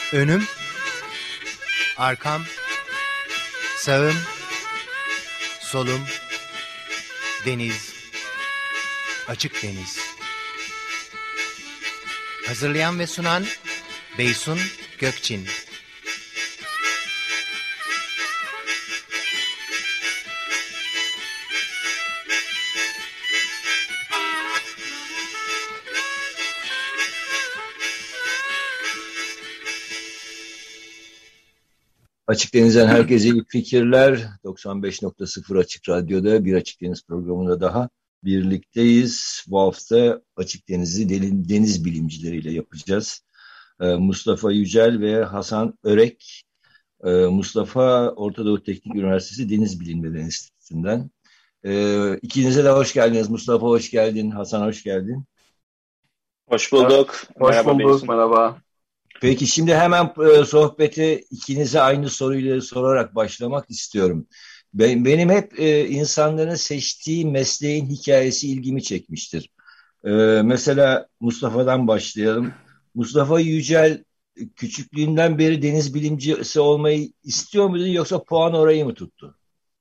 Önüm, arkam, sağım, solum, deniz, açık deniz. Hazırlayan ve sunan Beysun Gökçin. Açık Deniz'den herkese iyi fikirler. 95.0 Açık Radyo'da bir Açık Deniz programında daha birlikteyiz. Bu hafta Açık Deniz'i deniz bilimcileriyle yapacağız. Mustafa Yücel ve Hasan Örek. Mustafa Orta Doğu Teknik Üniversitesi Deniz Bilimleri Enstitüsü'nden. İkinize de hoş geldiniz. Mustafa hoş geldin. Hasan hoş geldin. Hoş bulduk. Hoş bulduk. Merhaba. Peki şimdi hemen sohbete ikinize aynı soruyu sorarak başlamak istiyorum. Benim hep insanların seçtiği mesleğin hikayesi ilgimi çekmiştir. Mesela Mustafa'dan başlayalım. Mustafa Yücel küçüklüğünden beri deniz bilimcisi olmayı istiyor muydu yoksa puan orayı mı tuttu?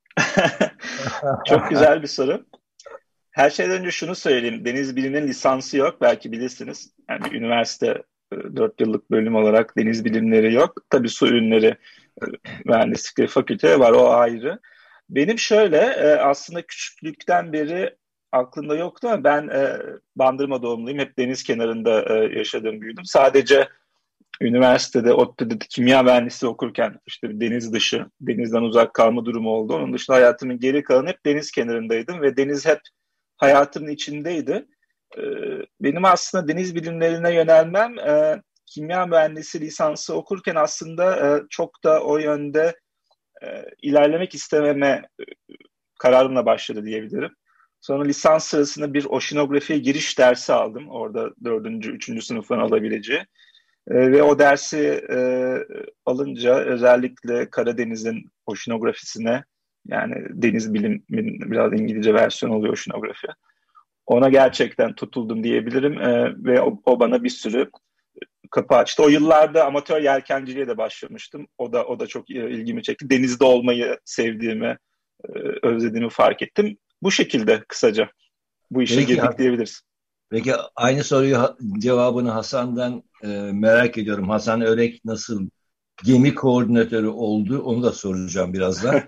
Çok güzel bir soru. Her şeyden önce şunu söyleyeyim. Deniz biliminin lisansı yok. Belki bilirsiniz. Yani üniversite 4 yıllık bölüm olarak deniz bilimleri yok. Tabii su ürünleri mühendislikleri fakülte var. O ayrı. Benim şöyle aslında küçüklükten beri aklımda yoktu ama ben Bandırma doğumluyum. Hep deniz kenarında yaşadım, büyüdüm. Sadece üniversitede ODTÜ'de kimya mühendisliği okurken işte deniz dışı, denizden uzak kalma durumu oldu. Onun dışında hayatımın geri kalanı hep deniz kenarındaydım ve deniz hep hayatımın içindeydi. Benim aslında deniz bilimlerine yönelmem kimya mühendisi lisansı okurken aslında çok da o yönde ilerlemek istememe kararımla başladı diyebilirim. Sonra lisans sırasında bir oşinografiye giriş dersi aldım. Orada 4. 3. sınıfların alabileceği. Ve o dersi alınca özellikle Karadeniz'in oşinografisine, yani deniz bilimin biraz İngilizce versiyonu oluyor oşinografi. Ona gerçekten tutuldum diyebilirim ve o bana bir sürü kapı açtı. O yıllarda amatör yelkenciliğe de başlamıştım. O da çok ilgimi çekti. Denizde olmayı sevdiğimi, özlediğimi fark ettim. Bu şekilde kısaca bu işe girdik diyebiliriz. Peki aynı soruyu cevabını Hasan'dan merak ediyorum. Hasan Örek nasıl gemi koordinatörü oldu? Onu da soracağım birazdan.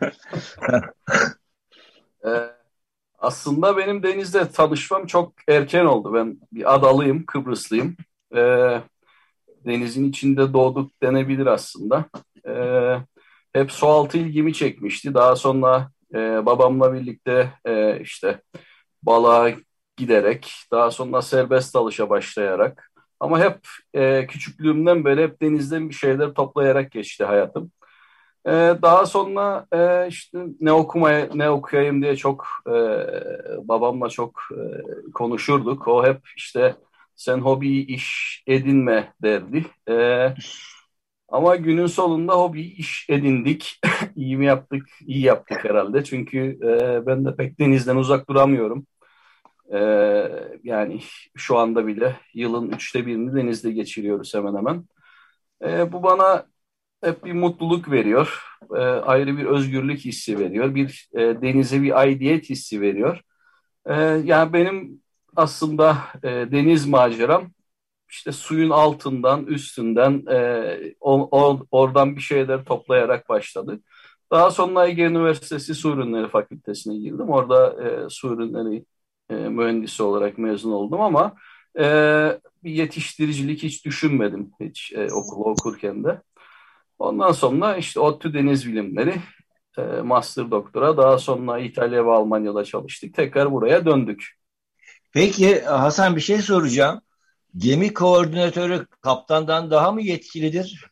Aslında benim denizde tanışmam çok erken oldu. Ben bir adalıyım, Kıbrıslıyım. Denizin içinde doğduk denebilir aslında. Hep sualtı ilgimi çekmişti. Daha sonra babamla birlikte işte balığa giderek, daha sonra serbest dalışa başlayarak, ama hep küçüklüğümden beri hep denizden bir şeyler toplayarak geçti hayatım. Daha sonra işte ne okuyayım diye çok babamla çok konuşurduk. O hep işte sen hobiyi iş edinme derdi. Ama günün sonunda hobiyi iş edindik. İyi mi yaptık? İyi yaptık herhalde. Çünkü ben de pek denizden uzak duramıyorum. Yani şu anda bile yılın 1/3'ünü denizde geçiriyoruz hemen hemen. Bu bana hep bir mutluluk veriyor. Ayrı bir özgürlük hissi veriyor. Denize bir aidiyet hissi veriyor. Yani benim aslında deniz maceram işte suyun altından, üstünden oradan bir şeyler toplayarak başladı. Daha sonra Ege Üniversitesi Su Ürünleri Fakültesine girdim. Orada su ürünleri mühendisi olarak mezun oldum ama bir yetiştiricilik hiç düşünmedim okulu okurken de. Ondan sonra işte ODTÜ Deniz Bilimleri, master doktora, daha sonra İtalya ve Almanya'da çalıştık. Tekrar buraya döndük. Peki Hasan bir şey soracağım. Gemi koordinatörü kaptandan daha mı yetkilidir?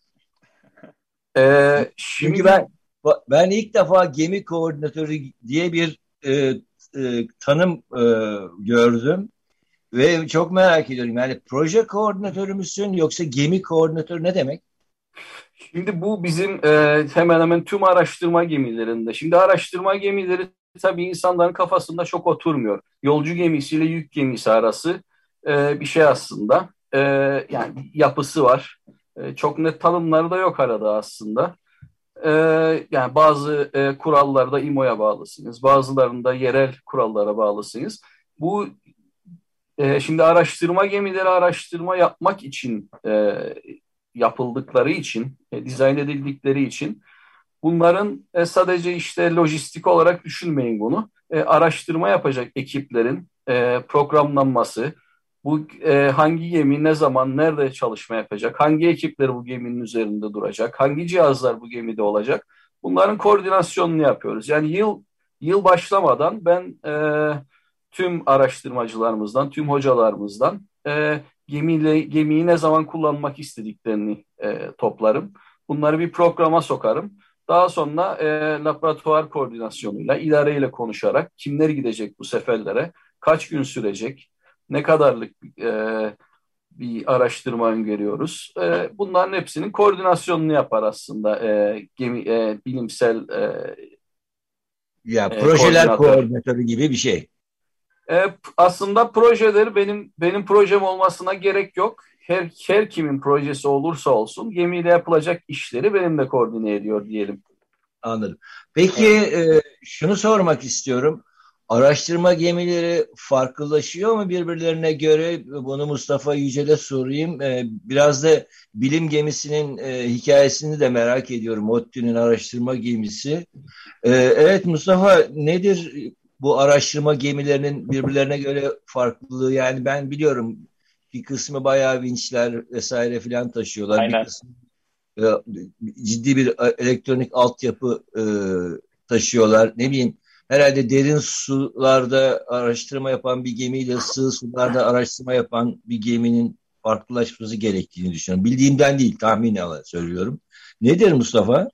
Çünkü ben ilk defa gemi koordinatörü diye bir tanım gördüm ve çok merak ediyorum. Yani proje koordinatörü müsün yoksa gemi koordinatörü ne demek? Şimdi bu bizim hemen hemen tüm araştırma gemilerinde. Şimdi araştırma gemileri tabii insanların kafasında çok oturmuyor. Yolcu gemisiyle yük gemisi arası bir şey aslında. Yani yapısı var. Çok net tanımları da yok arada aslında. Yani bazı kurallarda IMO'ya bağlısınız, bazılarında yerel kurallara bağlısınız. Bu şimdi araştırma gemileri araştırma yapmak için yapıldıkları için, dizayn edildikleri için bunların sadece işte lojistik olarak düşünmeyin bunu. Araştırma yapacak ekiplerin programlanması, bu hangi gemi ne zaman nerede çalışma yapacak, hangi ekipler bu geminin üzerinde duracak, hangi cihazlar bu gemide olacak, bunların koordinasyonunu yapıyoruz. Yani yıl başlamadan ben tüm araştırmacılarımızdan, tüm hocalarımızdan gemiyi ne zaman kullanmak istediklerini toplarım. Bunları bir programa sokarım. Daha sonra laboratuvar koordinasyonuyla, idareyle konuşarak kimler gidecek bu seferlere, kaç gün sürecek, ne kadarlık bir araştırma öngörüyoruz. Bunların hepsinin koordinasyonunu yapar aslında bilimsel ya projeler koordinatörü gibi bir şey. Aslında projeleri benim projem olmasına gerek yok. Her kimin projesi olursa olsun gemiyle yapılacak işleri benimle koordine ediyor diyelim. Anladım. Peki şunu sormak istiyorum. Araştırma gemileri farklılaşıyor mu birbirlerine göre? Bunu Mustafa Yücel'e sorayım. Biraz da bilim gemisinin hikayesini de merak ediyorum. ODTÜ'nün araştırma gemisi. Evet Mustafa, nedir bu araştırma gemilerinin birbirlerine göre farklılığı? Yani ben biliyorum bir kısmı bayağı vinçler vesaire filan taşıyorlar. Aynen. Bir kısmı ciddi bir elektronik altyapı taşıyorlar. Ne bileyim, herhalde derin sularda araştırma yapan bir gemiyle sığ sularda araştırma yapan bir geminin farklılaşması gerektiğini düşünüyorum. Bildiğimden değil, tahminen söylüyorum. Nedir Mustafa?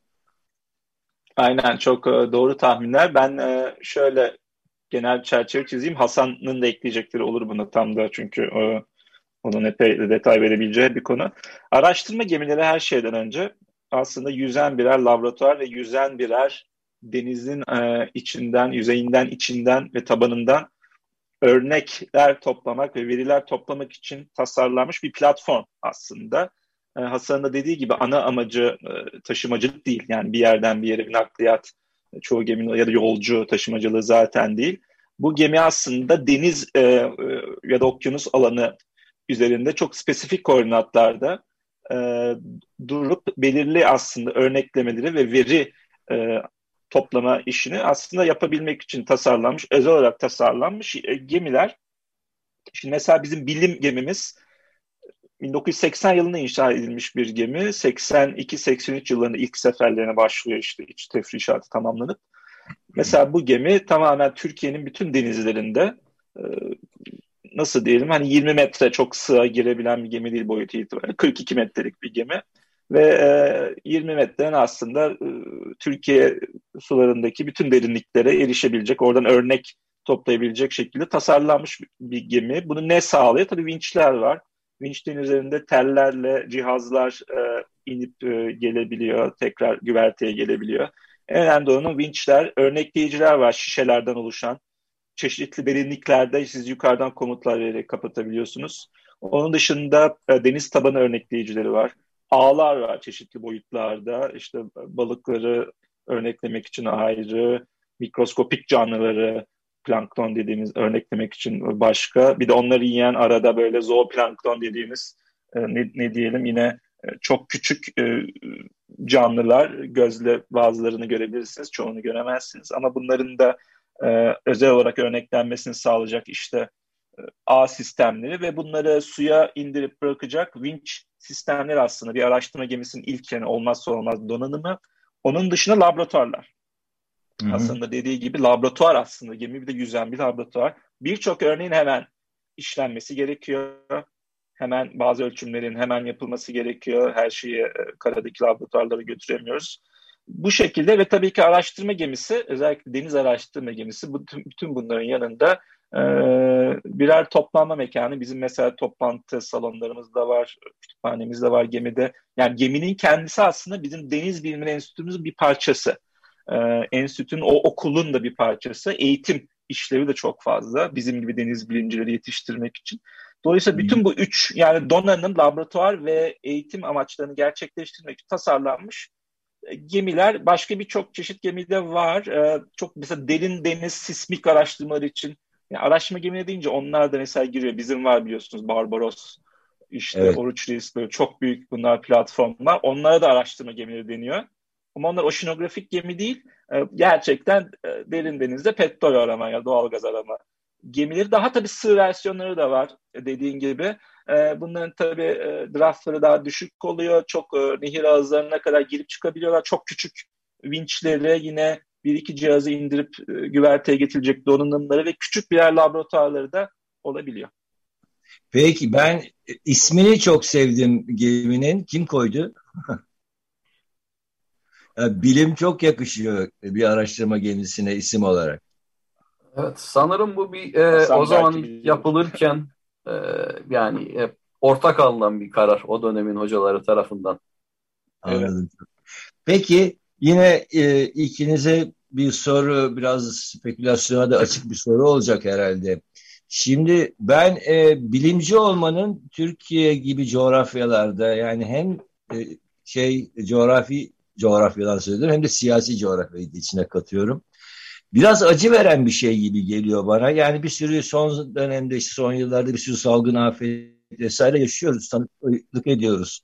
Aynen, çok doğru tahminler. Ben şöyle genel çerçeve çizeyim. Hasan'ın da ekleyecekleri olur buna tam da, çünkü onun epey detay verebileceği bir konu. Araştırma gemileri her şeyden önce aslında yüzen birer laboratuvar ve yüzen birer denizin içinden, yüzeyinden, içinden ve tabanından örnekler toplamak ve veriler toplamak için tasarlanmış bir platform aslında. Hasan'ın da dediği gibi ana amacı taşımacılık değil. Yani bir yerden bir yere bir nakliyat, çoğu geminin ya da yolcu taşımacılığı zaten değil. Bu gemi aslında deniz ya da okyanus alanı üzerinde çok spesifik koordinatlarda durup belirli aslında örneklemeleri ve veri toplama işini aslında yapabilmek için tasarlanmış, özel olarak tasarlanmış gemiler. Şimdi mesela bizim bilim gemimiz 1980 yılında inşa edilmiş bir gemi. 82-83 yıllarında ilk seferlerine başlıyor, işte iç tefrişatı tamamlanıp. Mesela bu gemi tamamen Türkiye'nin bütün denizlerinde nasıl diyelim, hani 20 metre çok sığ girebilen bir gemi değil boyutu itibariyle. 42 metrelik bir gemi ve 20 metreden aslında Türkiye sularındaki bütün derinliklere erişebilecek, oradan örnek toplayabilecek şekilde tasarlanmış bir gemi. Bunu ne sağlıyor? Tabii vinçler var. Vinçlerin üzerinde tellerle cihazlar inip gelebiliyor, tekrar güverteye gelebiliyor. En önemli olan vinçler, örnekleyiciler var şişelerden oluşan. Çeşitli derinliklerde siz yukarıdan komutlar vererek kapatabiliyorsunuz. Onun dışında deniz tabanı örnekleyicileri var. Ağlar var çeşitli boyutlarda. İşte balıkları örneklemek için ayrı, mikroskopik canlıları, plankton dediğimiz örneklemek için başka. Bir de onları yiyen arada böyle zooplankton dediğimiz ne diyelim, yine çok küçük canlılar. Gözle bazılarını görebilirsiniz, çoğunu göremezsiniz. Ama bunların da özel olarak örneklenmesini sağlayacak işte ağ sistemleri ve bunları suya indirip bırakacak vinç sistemleri aslında bir araştırma gemisinin ilk, yani olmazsa olmaz donanımı. Onun dışında laboratuvarlar. Hı-hı. Aslında dediği gibi laboratuvar aslında gemi, bir de yüzen bir laboratuvar. Birçok örneğin hemen işlenmesi gerekiyor. Hemen bazı ölçümlerin hemen yapılması gerekiyor. Her şeyi karadaki laboratuvarlara götüremiyoruz. Bu şekilde ve tabii ki araştırma gemisi, özellikle deniz araştırma gemisi bütün bunların yanında birer toplanma mekanı. Bizim mesela toplantı salonlarımız da var, kütüphanemiz de var gemide. Yani geminin kendisi aslında bizim Deniz Bilimleri Enstitümüzün bir parçası. Enstitünün, o okulun da bir parçası. Eğitim işlevi de çok fazla. Bizim gibi deniz bilimcileri yetiştirmek için. Dolayısıyla bütün bu üç, yani donanım, laboratuvar ve eğitim amaçlarını gerçekleştirmek için tasarlanmış gemiler, başka birçok çeşit gemide var. Çok mesela derin deniz sismik araştırmaları için, yani araştırma gemileri deyince onlar da mesela giriyor. Bizim var biliyorsunuz, Barbaros, işte Evet. Oruç Reis, böyle çok büyük bunlar platformlar. Onlara da araştırma gemileri deniyor. Ama onlar oşinografik gemi değil. Gerçekten derin denizde petrol arama ya doğalgaz arama gemileri. Daha tabii sığ versiyonları da var dediğin gibi. Bunların tabii draftları daha düşük oluyor. Çok nehir ağızlarına kadar girip çıkabiliyorlar. Çok küçük vinçleri, yine bir iki cihazı indirip güverteye getirilecek donanımları ve küçük birer laboratuvarları da olabiliyor. Peki, ben ismini çok sevdim geminin. Kim koydu? Bilim çok yakışıyor bir araştırma gemisine isim olarak. Evet, sanırım bu bir Hasan o zaman belki ilk bilir. yapılırken yani ortak alınan bir karar o dönemin hocaları tarafından. Anladım. Peki, yine ikinize bir soru, biraz spekülasyona da açık bir soru olacak herhalde. Şimdi ben bilimci olmanın Türkiye gibi coğrafyalarda, yani hem coğrafyadan söylüyorum, hem de siyasi coğrafyayı da içine katıyorum. Biraz acı veren bir şey gibi geliyor bana. Yani bir sürü son dönemde, işte son yıllarda bir sürü salgın, afet vesaire yaşıyoruz, tanıklık ediyoruz.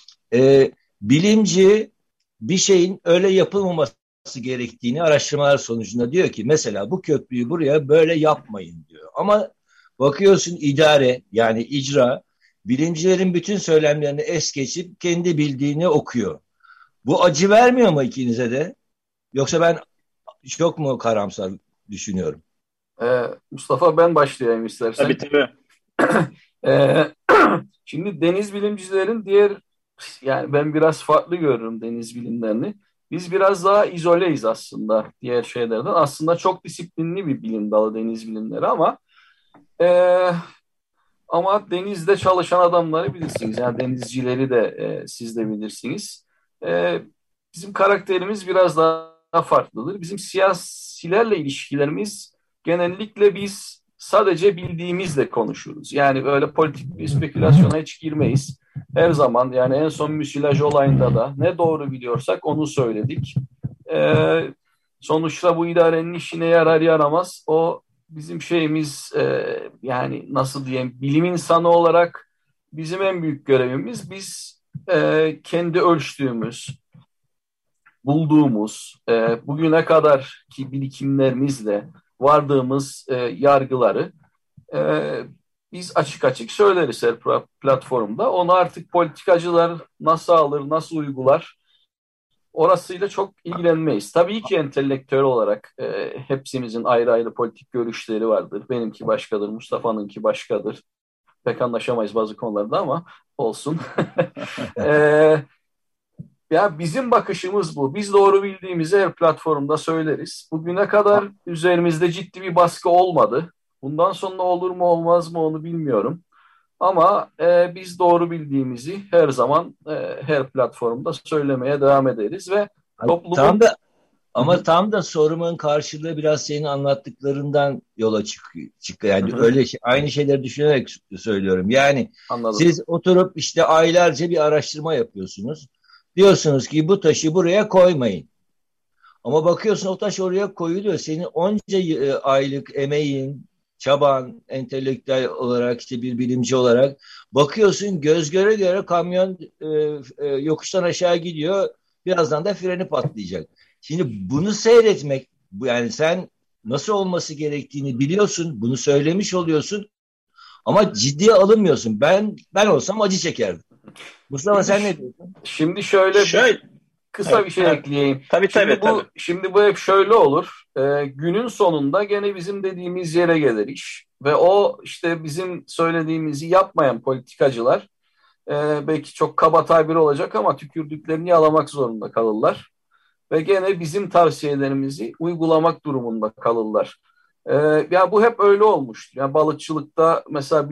Bilimci bir şeyin öyle yapılmaması gerektiğini araştırmalar sonucunda diyor ki, mesela bu köprüyü buraya böyle yapmayın diyor. Ama bakıyorsun idare, yani icra, bilimcilerin bütün söylemlerini es geçip kendi bildiğini okuyor. Bu acı vermiyor mu ikinize de? Yoksa ben çok mu karamsar düşünüyorum? Mustafa, ben başlayayım istersen. Tabii tabii. E, Şimdi deniz bilimcilerin yani ben biraz farklı görürüm deniz bilimlerini. Biz biraz daha izoleyiz aslında diğer şeylerden. Aslında çok disiplinli bir bilim dalı deniz bilimleri e, ama denizde çalışan adamları bilirsiniz. Yani denizcileri de siz de bilirsiniz. E, Bizim karakterimiz biraz daha farklıdır. Bizim siyasilerle ilişkilerimiz genellikle biz sadece bildiğimizle konuşuruz. Yani öyle politik bir spekülasyona hiç girmeyiz. Her zaman, yani en son müsilaj olayında da ne doğru biliyorsak onu söyledik. E, Sonuçta bu idarenin işine yarar yaramaz. O bizim şeyimiz, yani nasıl diyeyim, bilim insanı olarak bizim en büyük görevimiz, biz kendi ölçtüğümüz, bulduğumuz, bugüne kadar ki birikimlerimizle vardığımız yargıları e, biz açık açık söyleriz her platformda. Onu artık politikacılar nasıl alır, nasıl uygular, orasıyla çok ilgilenmeyiz. Tabii ki entelektüel olarak hepsimizin ayrı ayrı politik görüşleri vardır. Benimki başkadır, Mustafa'nınki başkadır. Pek anlaşamayız bazı konularda ama olsun. e, Ya bizim bakışımız bu. Biz doğru bildiğimizi her platformda söyleriz. Bugüne kadar üzerimizde ciddi bir baskı olmadı. Bundan sonra olur mu olmaz mı onu bilmiyorum. Ama biz doğru bildiğimizi her zaman her platformda söylemeye devam ederiz ve Tam toplumun... da Ama tam da sorumun karşılığı biraz senin anlattıklarından yola çıkıyor. Yani öyle aynı şeyleri düşünerek söylüyorum. Yani Anladım. siz oturup işte aylarca bir araştırma yapıyorsunuz. Diyorsunuz ki bu taşı buraya koymayın. Ama bakıyorsun o taş oraya koyuluyor. Senin onca aylık emeğin, çaban, entelektüel olarak, işte bir bilimci olarak bakıyorsun, göz göre göre kamyon yokuştan aşağı gidiyor. Birazdan da freni patlayacak. Şimdi bunu seyretmek, yani sen nasıl olması gerektiğini biliyorsun, bunu söylemiş oluyorsun ama ciddiye alınmıyorsun. Ben olsam acı çekerdim. Mustafa, sen ne diyorsun? Şimdi şöyle kısa bir şey ekleyeyim. Tabii. Şimdi bu hep şöyle olur. Günün sonunda gene bizim dediğimiz yere gelir iş. Ve o işte bizim söylediğimizi yapmayan politikacılar, belki çok kaba tabir olacak ama tükürdüklerini yalamak zorunda kalırlar. Ve gene bizim tavsiyelerimizi uygulamak durumunda kalırlar. Ya bu hep öyle olmuştu. Yani balıkçılıkta mesela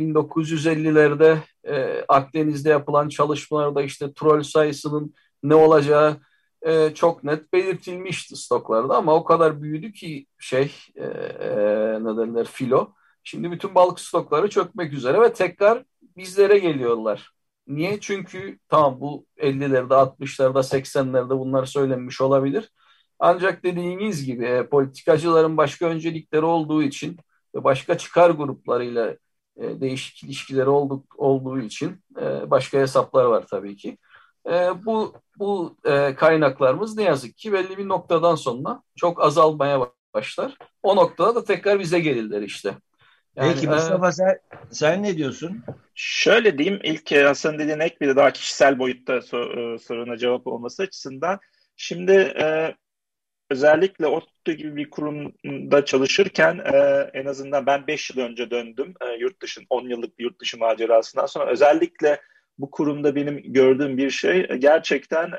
1950'lerde Akdeniz'de yapılan çalışmalarda işte troll sayısının ne olacağı çok net belirtilmişti stoklarda ama o kadar büyüdü ki ne derler, filo. Şimdi bütün balık stokları çökmek üzere ve tekrar bizlere geliyorlar. Niye? Çünkü tamam, bu 50'lerde, 60'larda, 80'lerde bunlar söylenmiş olabilir. Ancak dediğiniz gibi politikacıların başka öncelikleri olduğu için ve başka çıkar gruplarıyla değişik ilişkileri olduğu için başka hesaplar var tabii ki. Bu kaynaklarımız ne yazık ki belli bir noktadan sonra çok azalmaya başlar. O noktada da tekrar bize gelirler işte. Yani, Peki Mustafa, sen ne diyorsun? Şöyle diyeyim, ilk Hasan dediğin ek bir de daha kişisel boyutta soruna cevap olması açısından. Şimdi özellikle ODTÜ gibi bir kurumda çalışırken en azından ben 5 yıl önce döndüm yurt dışı, 10 yıllık bir yurt dışı macerasından sonra. Özellikle bu kurumda benim gördüğüm bir şey gerçekten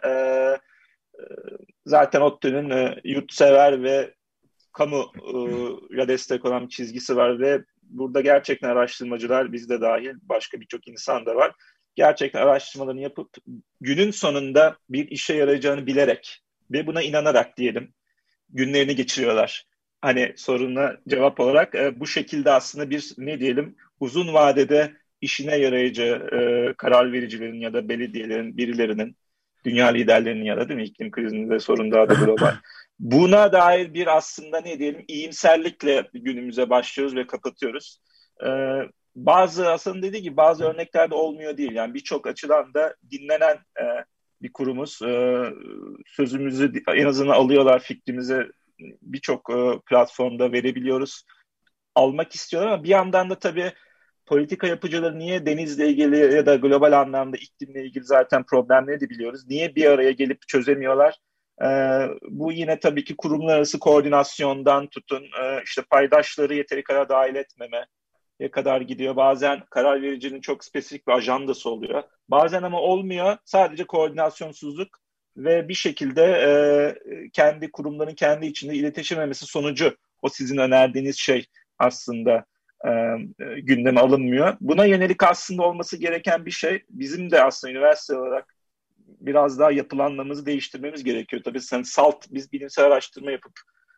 zaten ODTÜ'nün yurtsever ve kamuya destek olan bir çizgisi var ve burada gerçekten araştırmacılar, biz de dahil başka birçok insan da var. Gerçekten araştırmalarını yapıp günün sonunda bir işe yarayacağını bilerek ve buna inanarak diyelim günlerini geçiriyorlar. Hani soruna cevap olarak bu şekilde aslında bir ne diyelim uzun vadede işine yarayacağı karar vericilerin ya da belediyelerin birilerinin, dünya liderlerinin ya da değil mi, iklim krizinde sorun daha da global. Buna dair bir aslında ne diyelim iyimserlikle günümüze başlıyoruz ve kapatıyoruz. Bazı Hasan'ın dediği gibi bazı örneklerde olmuyor değil. Yani birçok açıdan da dinlenen bir kurumuz. Sözümüzü en azından alıyorlar, fikrimizi birçok platformda verebiliyoruz. Almak istiyorlar ama bir yandan da tabii politika yapıcıları niye denizle ilgili ya da global anlamda iklimle ilgili zaten problemleri de biliyoruz. Niye bir araya gelip çözemiyorlar? Bu yine tabii ki kurumlar arası koordinasyondan tutun, işte paydaşları yeteri kadar dahil etmemeye kadar gidiyor. Bazen karar vericinin çok spesifik bir ajandası oluyor. Bazen ama olmuyor. Sadece koordinasyonsuzluk ve bir şekilde kendi kurumların kendi içinde iletişememesi sonucu o sizin önerdiğiniz şey aslında gündeme alınmıyor. Buna yönelik aslında olması gereken bir şey. Bizim de aslında üniversite olarak biraz daha yapılanmamızı değiştirmemiz gerekiyor. Tabii biz bilimsel araştırma yapıp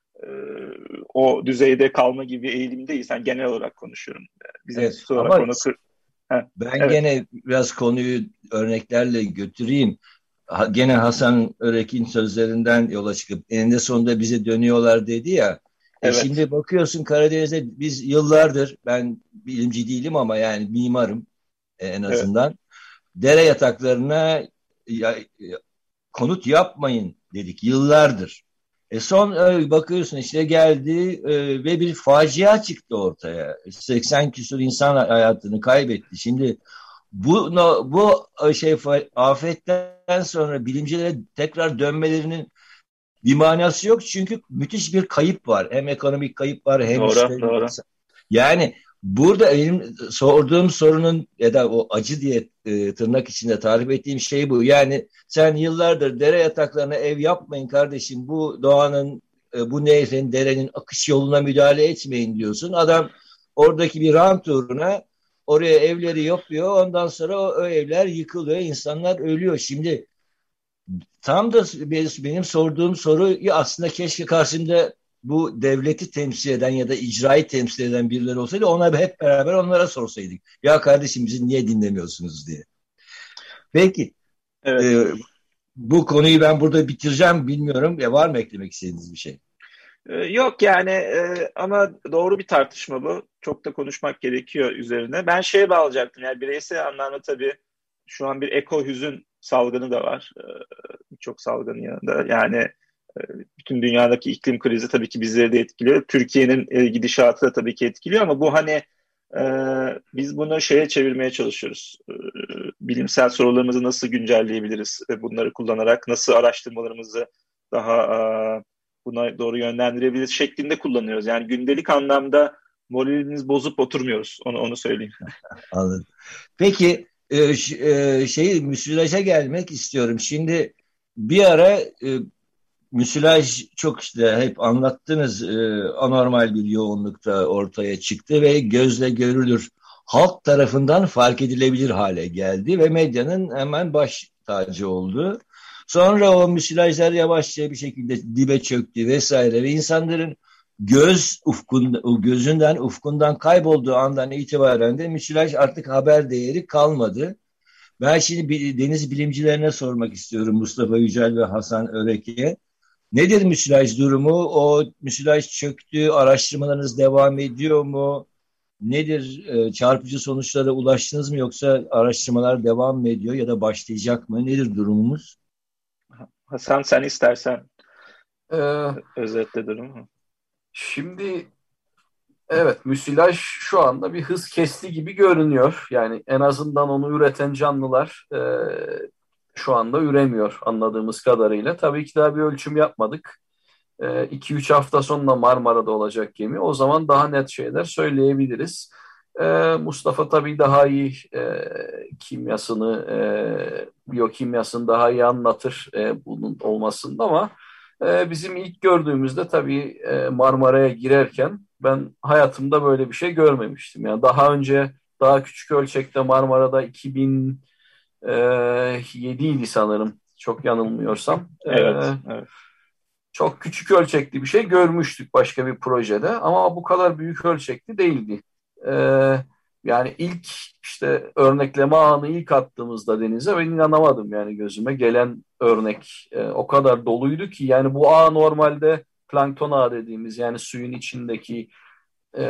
o düzeyde kalma gibi eğilimdeyiz. Yani genel olarak konuşuyorum. Evet, ama ben gene biraz konuyu örneklerle götüreyim. Gene Hasan Örek'in sözlerinden yola çıkıp eninde sonunda bize dönüyorlar dedi ya. Evet. Şimdi bakıyorsun Karadeniz'de biz yıllardır, ben bilimci değilim ama yani mimarım en azından. Evet. Dere yataklarına konut yapmayın dedik yıllardır. Son bakıyorsun işte geldi ve bir facia çıktı ortaya. 80 küsur insan hayatını kaybetti. Şimdi bu afetten sonra bilimcilere tekrar dönmelerinin bir manası yok. Çünkü müthiş bir kayıp var. Hem ekonomik kayıp var hem doğru. Yani burada benim sorduğum sorunun ya da o acı diye tırnak içinde tarif ettiğim şey bu. Yani sen yıllardır dere yataklarına ev yapmayın kardeşim. Bu doğanın, bu nehrin, derenin akış yoluna müdahale etmeyin diyorsun. Adam oradaki bir rant uğruna oraya evleri yapıyor. Ondan sonra o evler yıkılıyor. İnsanlar ölüyor. Şimdi tam da benim sorduğum soruyu aslında keşke karşımda bu devleti temsil eden ya da icrayı temsil eden birileri olsaydı ona hep beraber onlara sorsaydık. Ya kardeşim bizi niye dinlemiyorsunuz diye. Peki. Evet. Bu konuyu ben burada bitireceğim, bilmiyorum. Var mı eklemek istediğiniz bir şey? Yok yani ama doğru bir tartışma bu. Çok da konuşmak gerekiyor üzerine. Ben şeye bağlayacaktım. Yani bireysel anlamda tabii şu an bir eko-hüzün salgını da var. Birçok salgının yanında. Yani bütün dünyadaki iklim krizi tabii ki bizleri de etkiliyor. Türkiye'nin gidişatı da tabii ki etkiliyor ama bu hani biz bunu şeye çevirmeye çalışıyoruz. Bilimsel sorularımızı nasıl güncelleyebiliriz? Bunları kullanarak nasıl araştırmalarımızı daha buna doğru yönlendirebiliriz şeklinde kullanıyoruz. Yani gündelik anlamda moralimizi bozup oturmuyoruz. Onu söyleyeyim. Anladım. Peki müsilaja gelmek istiyorum. Şimdi bir ara müsilaj çok işte hep anlattınız anormal bir yoğunlukta ortaya çıktı ve gözle görülür halk tarafından fark edilebilir hale geldi ve medyanın hemen baş tacı oldu. Sonra o müsilajlar yavaşça bir şekilde dibe çöktü vesaire ve insanların gözünden ufkundan kaybolduğu andan itibaren de müsilaj artık haber değeri kalmadı. Ben şimdi deniz bilimcilerine sormak istiyorum, Mustafa Yücel ve Hasan Örek'e. Nedir müsilaj durumu? O müsilaj çöktü, araştırmalarınız devam ediyor mu? Nedir? Çarpıcı sonuçlara ulaştınız mı, yoksa araştırmalar devam mı ediyor ya da başlayacak mı? Nedir durumumuz? Hasan, sen istersen Ee, özetle durumu. Şimdi evet, müsilaj şu anda bir hız kesti gibi görünüyor. Yani en azından onu üreten canlılar şu anda üremiyor anladığımız kadarıyla. Tabii ki daha bir ölçüm yapmadık. 2-3 hafta sonra Marmara'da olacak gemi. O zaman daha net şeyler söyleyebiliriz. Mustafa tabii daha iyi kimyasını, biyokimyasını daha iyi anlatır bunun olmasında, ama bizim ilk gördüğümüzde tabii Marmara'ya girerken ben hayatımda böyle bir şey görmemiştim. Yani daha önce daha küçük ölçekte Marmara'da 2007 idi sanırım, çok yanılmıyorsam. Evet, evet. Çok küçük ölçekli bir şey görmüştük başka bir projede, ama bu kadar büyük ölçekli değildi. Yani ilk işte örnekleme anı ilk attığımızda denize ben inanamadım, yani gözüme gelen örnek o kadar doluydu ki. Yani bu ağ normalde plankton ağı dediğimiz, yani suyun içindeki e,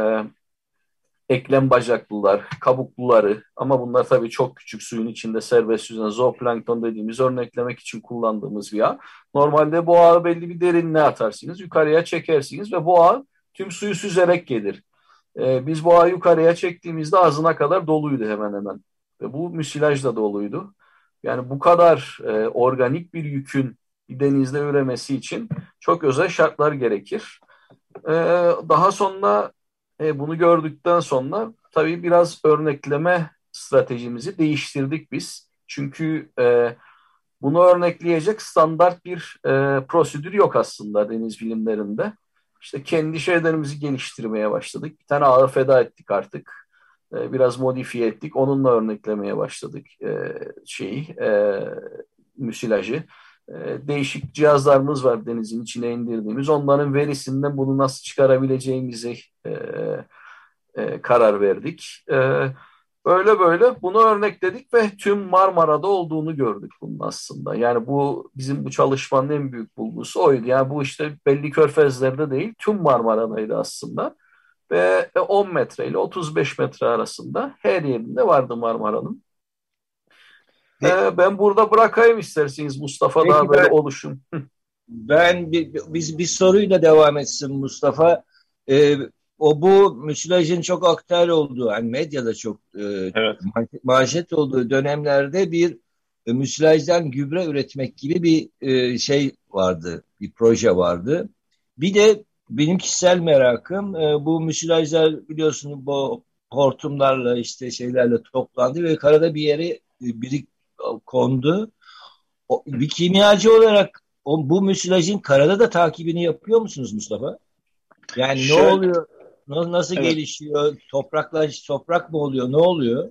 eklem bacaklılar, kabukluları, ama bunlar tabii çok küçük, suyun içinde serbest yüzen zooplankton dediğimiz örneklemek için kullandığımız bir ağ. Normalde bu ağı belli bir derinliğe atarsınız, yukarıya çekersiniz ve bu ağ tüm suyu süzerek gelir. Biz bu ağı yukarıya çektiğimizde ağzına kadar doluydu hemen hemen. Ve bu müsilaj da doluydu. Yani bu kadar organik bir yükün denizde üremesi için çok özel şartlar gerekir. Daha sonra bunu gördükten sonra tabii biraz örnekleme stratejimizi değiştirdik biz. Çünkü bunu örnekleyecek standart bir prosedür yok aslında deniz bilimlerinde. İşte kendi şeylerimizi geliştirmeye başladık. Bir tane ağı feda ettik artık. Biraz modifiye ettik. Onunla örneklemeye başladık müsilajı. Değişik cihazlarımız var denizin içine indirdiğimiz. Onların verisinden bunu nasıl çıkarabileceğimizi karar verdik. Böyle böyle bunu örnekledik ve tüm Marmara'da olduğunu gördük bunun aslında. Yani bu bizim bu çalışmanın en büyük bulgusu oydu. Yani bu işte belli körfezlerde değil, tüm Marmara'daydı aslında. Ve 10 metre ile 35 metre arasında her yerinde vardı Marmara'nın. Ben burada bırakayım isterseniz, Mustafa daha böyle oluşum. Biz bir soruyla devam etsin Mustafa. Bu müsilajın çok aktüel olduğu, yani medyada çok Evet. manşet olduğu dönemlerde bir müsilajdan gübre üretmek gibi bir şey vardı, bir proje vardı. Bir de benim kişisel merakım, bu müsilajlar biliyorsunuz bu hortumlarla işte şeylerle toplandı ve karada bir yere kondu. Bir kimyacı olarak bu müsilajın karada da takibini yapıyor musunuz Mustafa? Yani ne oluyor? Nasıl gelişiyor? Toprak mı oluyor? Ne oluyor?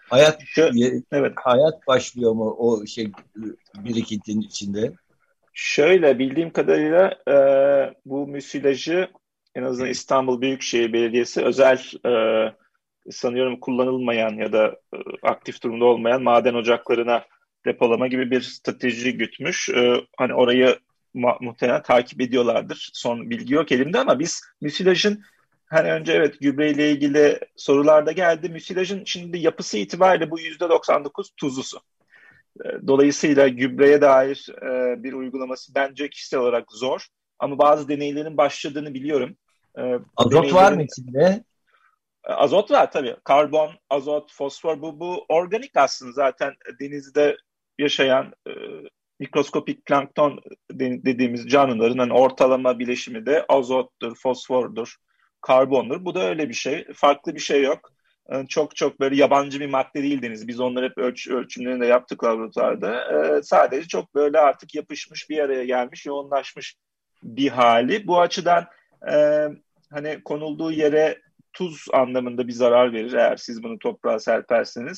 Hayat başlıyor mu o birikintinin içinde? Şöyle, bildiğim kadarıyla bu müsilajı en azından İstanbul Büyükşehir Belediyesi özel sanıyorum kullanılmayan ya da aktif durumda olmayan maden ocaklarına depolama gibi bir strateji gütmüş. Hani orayı muhtemelen takip ediyorlardır. Son bilgi yok elimde, ama biz müsilajın hani önce gübreyle ilgili sorular da geldi. Müsilajın şimdi yapısı itibariyle bu %99 tuzlu su. Dolayısıyla gübreye dair bir uygulaması bence kişisel olarak zor. Ama bazı deneylerin başladığını biliyorum. Azot var mı içinde? Azot var tabii. Karbon, azot, fosfor, bu organik aslında zaten denizde yaşayan mikroskopik plankton dediğimiz canlıların hani ortalama bileşimi de azottur, fosfordur, karbondur. Bu da öyle bir şey. Farklı bir şey yok. Çok çok böyle yabancı bir madde değil deniz. Biz onları hep ölçümlerini de yaptık laboratuvarda. Sadece çok böyle artık yapışmış, bir araya gelmiş, yoğunlaşmış bir hali. Bu açıdan hani konulduğu yere tuz anlamında bir zarar verir eğer siz bunu toprağa serperseniz.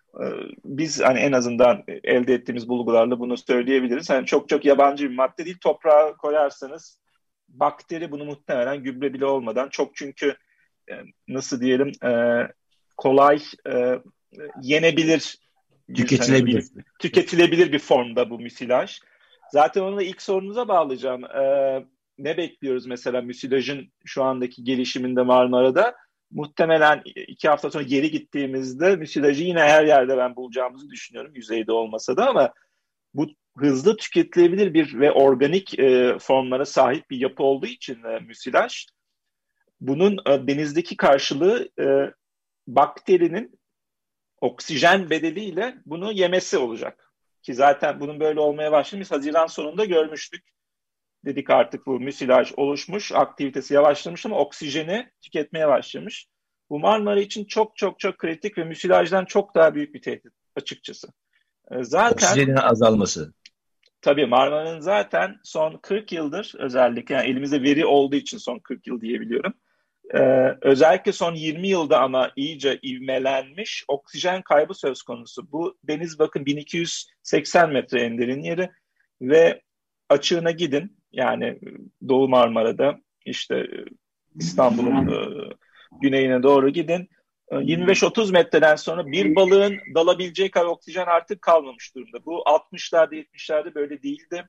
Biz hani en azından elde ettiğimiz bulgularla bunu söyleyebiliriz. Yani çok çok yabancı bir madde değil. Toprağa koyarsanız bakteri bunu muhtemelen gübre bile olmadan çok, çünkü nasıl diyelim, kolay yenebilir Tüketilebilir. tüketilebilir bir formda bu müsilaj. Zaten onu da ilk sorunuza bağlayacağım. Ne bekliyoruz mesela müsilajın şu andaki gelişiminde Marmara'da? Muhtemelen 2 hafta sonra geri gittiğimizde müsilajı yine her yerde ben bulacağımızı düşünüyorum. Yüzeyde olmasa da, ama bu hızlı tüketilebilir bir ve organik formlara sahip bir yapı olduğu için müsilaj, bunun denizdeki karşılığı bakterinin oksijen bedeliyle bunu yemesi olacak. Ki zaten bunun böyle olmaya başlamış. Haziran sonunda görmüştük. Dedik artık bu müsilaj oluşmuş, aktivitesi yavaşlamış ama oksijeni tüketmeye başlamış. Bu Marmara için çok çok çok kritik ve müsilajdan çok daha büyük bir tehdit açıkçası. Zaten oksijenin azalması. Tabii Marmara'nın zaten son 40 yıldır, özellikle yani elimizde veri olduğu için son 40 yıl diyebiliyorum. Özellikle son 20 yılda ama iyice ivmelenmiş oksijen kaybı söz konusu. Bu deniz bakın 1280 metre en derin yeri ve açığına gidin. Yani Doğu Marmara'da işte İstanbul'un güneyine doğru gidin. 25-30 metreden sonra bir balığın dalabileceği kadar oksijen artık kalmamış durumda. Bu 60'larda 70'lerde böyle değildi.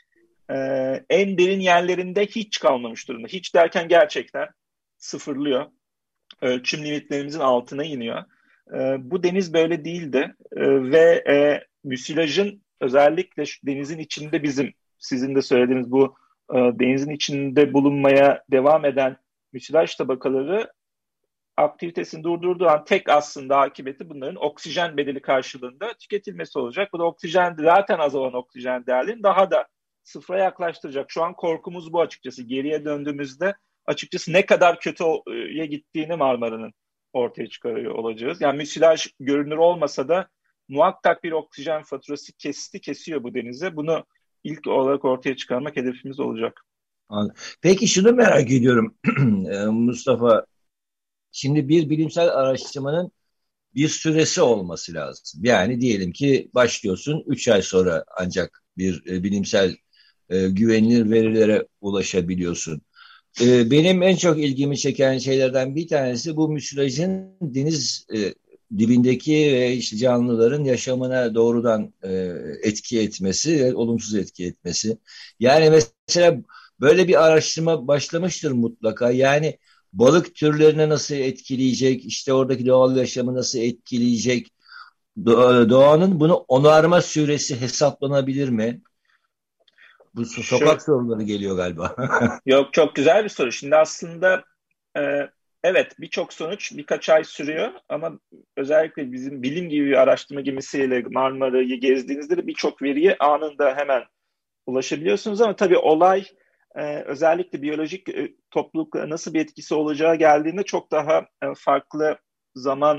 En derin yerlerinde hiç kalmamış durumda. Hiç derken gerçekten sıfırlıyor. Ölçüm limitlerimizin altına iniyor. Bu deniz böyle değildi. Ve müsilajın özellikle şu denizin içinde bizim, sizin de söylediğiniz bu denizin içinde bulunmaya devam eden müsilaj tabakaları aktivitesini durdurduğu an tek aslında akıbeti bunların oksijen bedeli karşılığında tüketilmesi olacak. Bu da oksijen, zaten azalan oksijen değerlerini daha da sıfıra yaklaştıracak. Şu an korkumuz bu açıkçası. Geriye döndüğümüzde açıkçası ne kadar kötüye gittiğini Marmara'nın ortaya çıkarıyor olacağız. Yani müsilaj görünür olmasa da muhakkak bir oksijen faturası kesiyor bu denize. Bunu ilk olarak ortaya çıkarmak hedefimiz olacak. Peki şunu merak ediyorum Mustafa. Şimdi bir bilimsel araştırmanın bir süresi olması lazım. Yani diyelim ki başlıyorsun, 3 ay sonra ancak bir bilimsel güvenilir verilere ulaşabiliyorsun. Benim en çok ilgimi çeken şeylerden bir tanesi bu müsilajın deniz dibindeki ve işte canlıların yaşamına doğrudan etki etmesi, olumsuz etki etmesi. Yani mesela böyle bir araştırma başlamıştır mutlaka. Yani balık türlerine nasıl etkileyecek, işte oradaki doğal yaşamı nasıl etkileyecek, doğanın bunu onarma süresi hesaplanabilir mi? Bu sokak soruları geliyor galiba. Yok, çok güzel bir soru. Şimdi aslında evet, birçok sonuç birkaç ay sürüyor ama özellikle bizim bilim gibi bir araştırma gemisiyle Marmara'yı gezdiğinizde de birçok veriye anında hemen ulaşabiliyorsunuz ama tabii olay özellikle biyolojik topluluklara nasıl bir etkisi olacağı geldiğinde çok daha farklı zaman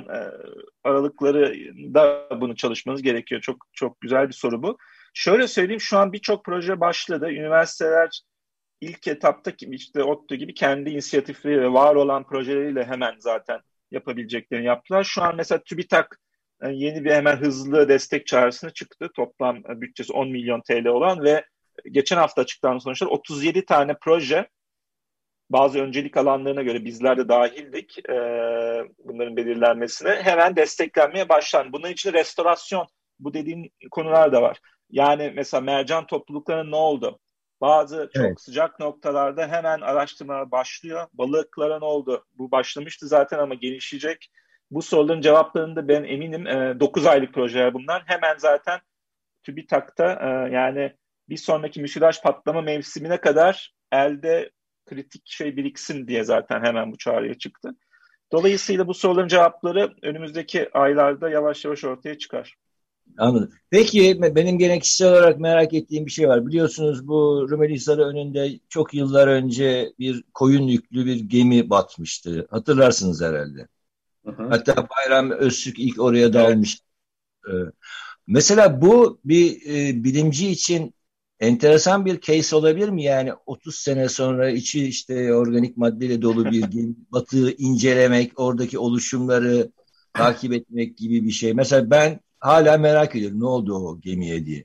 aralıklarında bunu çalışmanız gerekiyor. Çok çok güzel bir soru bu. Şöyle söyleyeyim, şu an birçok proje başladı. Üniversiteler ilk etapta işte ODTÜ gibi kendi inisiyatifleri ve var olan projeleriyle hemen zaten yapabileceklerini yaptılar. Şu an mesela TÜBİTAK yeni bir hemen hızlı destek çağrısına çıktı. Toplam bütçesi 10 milyon TL olan ve geçen hafta açıklanan sonuçlar 37 tane proje, bazı öncelik alanlarına göre bizler de dahildik bunların belirlenmesine, hemen desteklenmeye başlandı. Bunun için restorasyon, bu dediğim konular da var. Yani mesela mercan topluluklarına ne oldu? Bazı çok sıcak noktalarda hemen araştırmalar başlıyor. Balıklara ne oldu? Bu başlamıştı zaten ama gelişecek. Bu soruların cevaplarını da ben eminim 9 aylık projeler bunlar. Hemen zaten TÜBİTAK'ta yani bir sonraki müsilaj patlama mevsimine kadar elde kritik şey biriksin diye zaten hemen bu çağrıya çıktı. Dolayısıyla bu soruların cevapları önümüzdeki aylarda yavaş yavaş ortaya çıkar. Anladım. Peki benim gene kişisel olarak merak ettiğim bir şey var. Biliyorsunuz bu Rumeli Hisarı önünde çok yıllar önce bir koyun yüklü bir gemi batmıştı. Hatırlarsınız herhalde. Hı-hı. Hatta Bayram Öztürk ilk oraya dalmıştı. Evet. Mesela bu bir bilimci için enteresan bir case olabilir mi? Yani 30 sene sonra içi işte organik maddeyle dolu bir gemi batığı incelemek, oradaki oluşumları takip etmek gibi bir şey. Mesela ben hala merak ediyorum ne oldu o gemiye diye.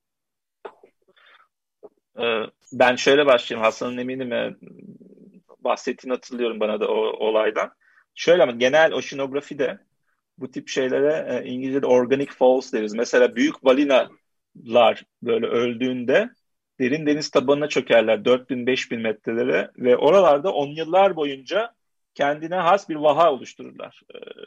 Ben şöyle başlayayım. Hasan'ın eminim bahsettiğini hatırlıyorum bana da o olaydan. Şöyle ama genel oşinografide bu tip şeylere İngilizce'de organic falls deriz. Mesela büyük balinalar böyle öldüğünde derin deniz tabanına çökerler 4000-5000 metrelere ve oralarda 10 yıllar boyunca kendine has bir vaha oluştururlar.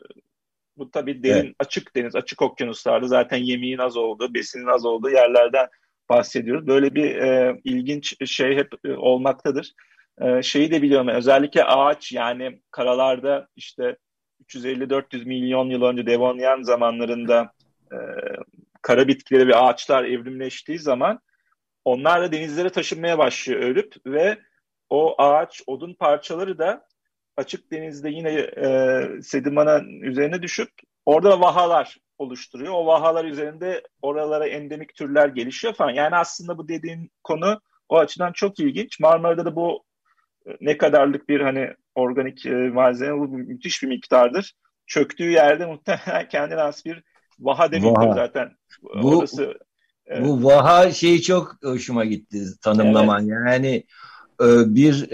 Bu tabii derin, Evet. açık deniz, açık okyanuslarda zaten yemeğin az olduğu, besinin az olduğu yerlerden bahsediyoruz. Böyle bir ilginç şey hep olmaktadır. Şeyi de biliyorum, özellikle ağaç, yani karalarda işte 350-400 milyon yıl önce Devonian zamanlarında e, kara bitkileri ve ağaçlar evrimleştiği zaman onlar da denizlere taşınmaya başlıyor ölüp ve o ağaç, odun parçaları da açık denizde yine sedimanın üzerine düşüp orada vahalar oluşturuyor. O vahalar üzerinde oralara endemik türler gelişiyor falan. Yani aslında bu dediğin konu o açıdan çok ilginç. Marmara'da da bu ne kadarlık bir hani organik malzeme, bu müthiş bir miktardır. Çöktüğü yerde muhtemelen kendine has bir vaha demektir Vaha. zaten. Bu Orası bu vaha şeyi çok hoşuma gitti tanımlaman. evet. Yani bir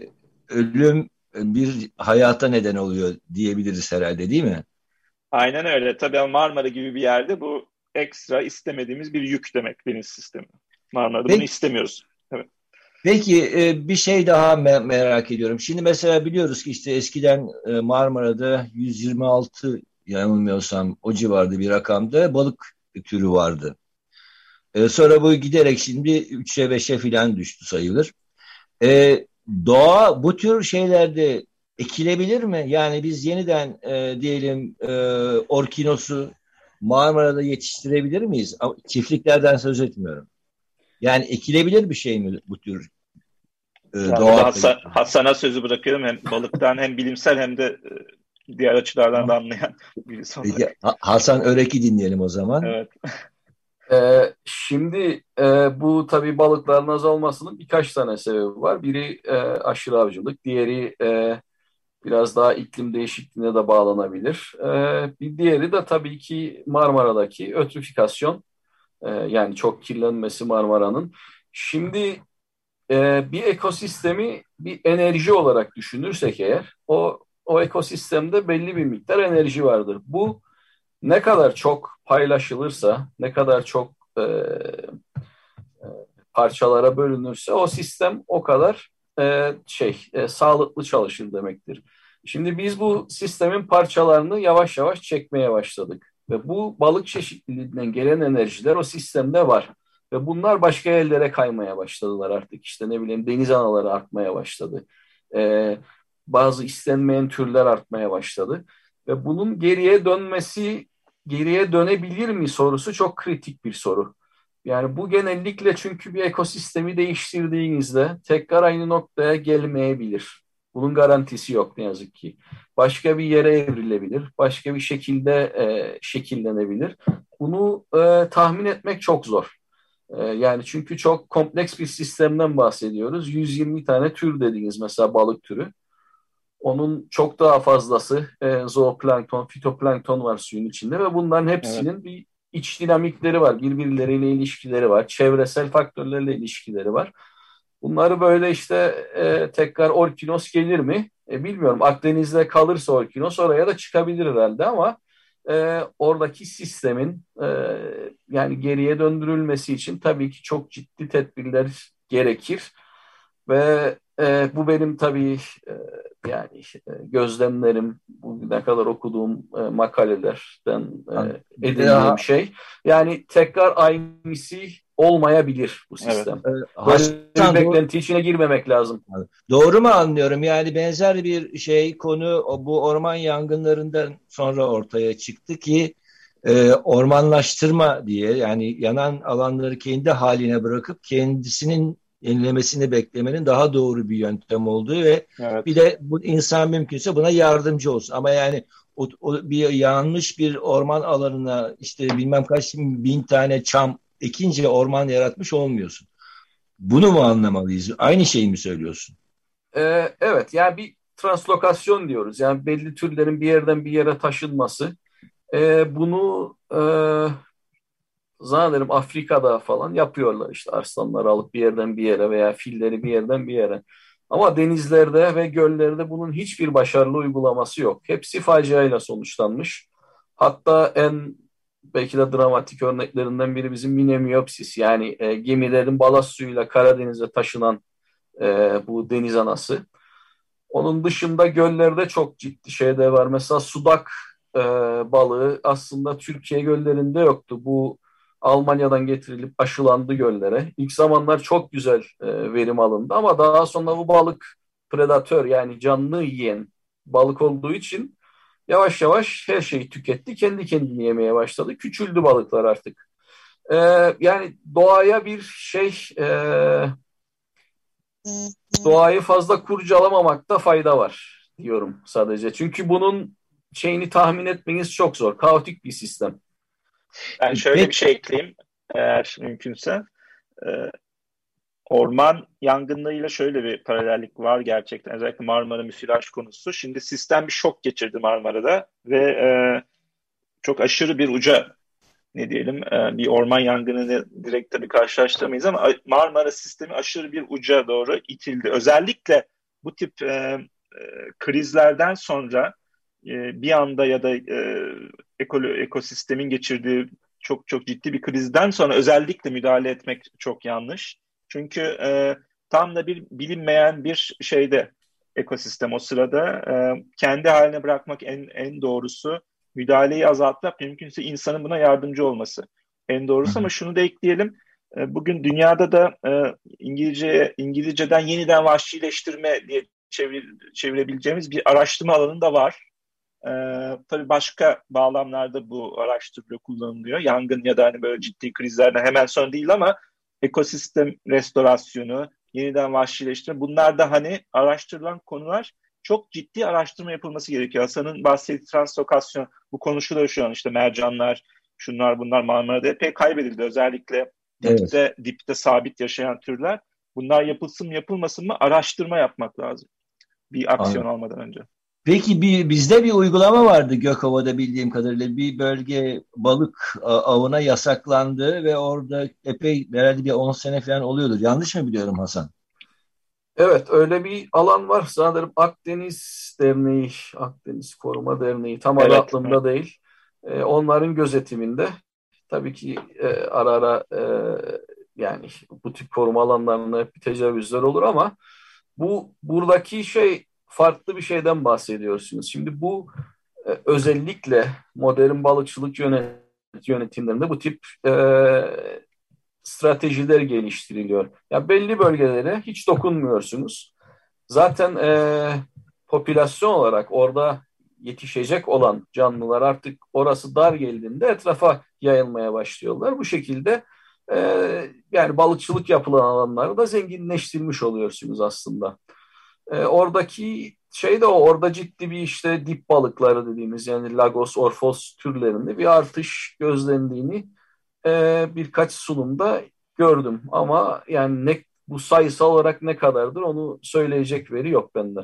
ölüm bir hayata neden oluyor diyebiliriz herhalde, değil mi? Aynen öyle. Tabii ama Marmara gibi bir yerde bu ekstra istemediğimiz bir yük demek deniz sistemi. Marmara'da bunu Peki, istemiyoruz. Evet. peki, bir şey daha merak ediyorum. Şimdi mesela biliyoruz ki işte eskiden Marmara'da 126 yanılmıyorsam o civarda bir rakamda balık türü vardı. Sonra bu giderek şimdi 3'e 5'e filan düştü sayılır. E, Doğa bu tür şeylerde ekilebilir mi? Yani biz yeniden diyelim orkinosu Marmara'da yetiştirebilir miyiz? Ama çiftliklerden söz etmiyorum. Yani ekilebilir bir şey mi bu tür Ben doğa burada aktivitesi? Hasan'a sözü bırakıyorum. Hem balıktan hem bilimsel hem de diğer açılardan da anlayan birisi Peki olarak. Hasan Örek'i dinleyelim o zaman. Evet. Şimdi bu tabii balıkların az olmasının birkaç tane sebebi var. Biri aşırı avcılık, diğeri biraz daha iklim değişikliğine de bağlanabilir. Bir diğeri de tabii ki Marmara'daki ötrüfikasyon, yani çok kirlenmesi Marmara'nın. Şimdi bir ekosistemi bir enerji olarak düşünürsek eğer, o ekosistemde belli bir miktar enerji vardır. Bu ne kadar çok paylaşılırsa, ne kadar çok parçalara bölünürse o sistem o kadar sağlıklı çalışır demektir. Şimdi biz bu sistemin parçalarını yavaş yavaş çekmeye başladık ve bu balık çeşitliliğinden gelen enerjiler o sistemde var ve bunlar başka yerlere kaymaya başladılar artık. İşte ne bileyim, deniz anaları artmaya başladı. Bazı istenmeyen türler artmaya başladı ve bunun geriye dönebilir mi sorusu çok kritik bir soru. Yani bu genellikle, çünkü bir ekosistemi değiştirdiğinizde tekrar aynı noktaya gelmeyebilir. Bunun garantisi yok ne yazık ki. Başka bir yere evrilebilir, başka bir şekilde şekillenebilir. Bunu tahmin etmek çok zor. Yani çünkü çok kompleks bir sistemden bahsediyoruz. 120 tane tür dediğiniz mesela balık türü. Onun çok daha fazlası zooplankton, fitoplankton var suyun içinde ve bunların Evet. hepsinin bir iç dinamikleri var, birbirleriyle ilişkileri var, çevresel faktörlerle ilişkileri var. Bunları böyle işte tekrar orkinos gelir mi? Bilmiyorum. Akdeniz'de kalırsa orkinos oraya da çıkabilir herhalde ama oradaki sistemin yani geriye döndürülmesi için tabii ki çok ciddi tedbirler gerekir. Ve bu benim tabii yani gözlemlerim, bugüne kadar okuduğum makalelerden edindiğim şey. Yani tekrar aynısı olmayabilir bu Evet. sistem. Böyle bir Hasan beklenti içine girmemek lazım. doğru mu anlıyorum? Yani benzer bir şey konu bu orman yangınlarından sonra ortaya çıktı ki ormanlaştırma diye, yani yanan alanları kendi haline bırakıp kendisinin yenilemesini beklemenin daha doğru bir yöntem olduğu ve bir Evet. de bu insan mümkünse buna yardımcı olsun. Ama yani o bir yanlış bir orman alanına işte bilmem kaç bin tane çam ekince orman yaratmış olmuyorsun. Bunu mu anlamalıyız? Aynı şeyi mi söylüyorsun? Evet, yani bir translokasyon diyoruz. Yani belli türlerin bir yerden bir yere taşınması. Bunu zannederim Afrika'da falan yapıyorlar, işte arslanları alıp bir yerden bir yere veya filleri bir yerden bir yere. Ama denizlerde ve göllerde bunun hiçbir başarılı uygulaması yok. Hepsi faciayla sonuçlanmış. Hatta en belki de dramatik örneklerinden biri bizim Minemiyopsis, yani gemilerin balast suyuyla Karadeniz'e taşınan bu deniz anası. Onun dışında göllerde çok ciddi şeyler var. Mesela sudak balığı aslında Türkiye göllerinde yoktu. Bu Almanya'dan getirilip aşılandı göllere. İlk zamanlar çok güzel verim alındı ama daha sonra bu balık predatör, yani canlı yiyen balık olduğu için yavaş yavaş her şeyi tüketti. Kendi kendini yemeye başladı. Küçüldü balıklar artık. E, Yani doğaya bir doğayı fazla kurcalamamakta fayda var diyorum sadece. Çünkü bunun şeyini tahmin etmeniz çok zor. Kaotik bir sistem. Ben şöyle bir şey ekleyeyim eğer mümkünse. E, Orman yangınlarıyla şöyle bir paralellik var gerçekten. Özellikle Marmara müsilaj konusu. Şimdi sistem bir şok geçirdi Marmara'da ve çok aşırı bir uca, ne diyelim, bir orman yangınını direkt tabii karşılaştıramayız ama Marmara sistemi aşırı bir uca doğru itildi. Özellikle bu tip krizlerden sonra bir anda ya da ekosistemin geçirdiği çok çok ciddi bir krizden sonra özellikle müdahale etmek çok yanlış. Çünkü tam da bir bilinmeyen bir şeyde ekosistem o sırada kendi haline bırakmak en doğrusu, müdahaleyi azaltmak, mümkünse insanın buna yardımcı olması en doğrusu. Ama şunu da ekleyelim. Bugün dünyada da İngilizceden yeniden vahşileştirme diye çevirebileceğimiz bir araştırma alanı da var. Tabii başka bağlamlarda bu araştırılıyor, kullanılıyor. Yangın ya da hani böyle ciddi krizlerden hemen sonra değil ama ekosistem restorasyonu, yeniden vahşileştirme, bunlar da hani araştırılan konular. Çok ciddi araştırma yapılması gerekiyor. Hasan'ın bahsettiği translokasyon, bu konuşuluyor şu an, işte mercanlar, şunlar bunlar Marmara'da epey kaybedildi. Özellikle dipte sabit yaşayan türler. Bunlar yapılsın mı yapılmasın mı araştırma yapmak lazım. Bir aksiyon almadan önce. Peki bizde bir uygulama vardı Gökova'da, bildiğim kadarıyla. Bir bölge balık avına yasaklandı ve orada epey, herhalde bir 10 sene falan oluyordur. Yanlış mı biliyorum Hasan? Evet, öyle bir alan var. Sanırım Akdeniz Derneği, Akdeniz Koruma Derneği, tam adı aklımda değil. Onların gözetiminde tabii ki ara ara yani bu tip koruma alanlarına hep bir tecavüzler olur ama buradaki şey farklı bir şeyden bahsediyorsunuz. Şimdi bu özellikle modern balıkçılık yönetimlerinde bu tip stratejiler geliştiriliyor. Ya belli bölgelere hiç dokunmuyorsunuz. Zaten popülasyon olarak orada yetişecek olan canlılar artık orası dar geldiğinde etrafa yayılmaya başlıyorlar. Bu şekilde e, yani balıkçılık yapılan alanları da zenginleştirmiş oluyorsunuz aslında. Oradaki şey de o, orada ciddi bir işte dip balıkları dediğimiz, yani Lagos, Orfos türlerinde bir artış gözlendiğini birkaç sunumda gördüm. Ama yani bu sayısal olarak ne kadardır onu söyleyecek veri yok bende.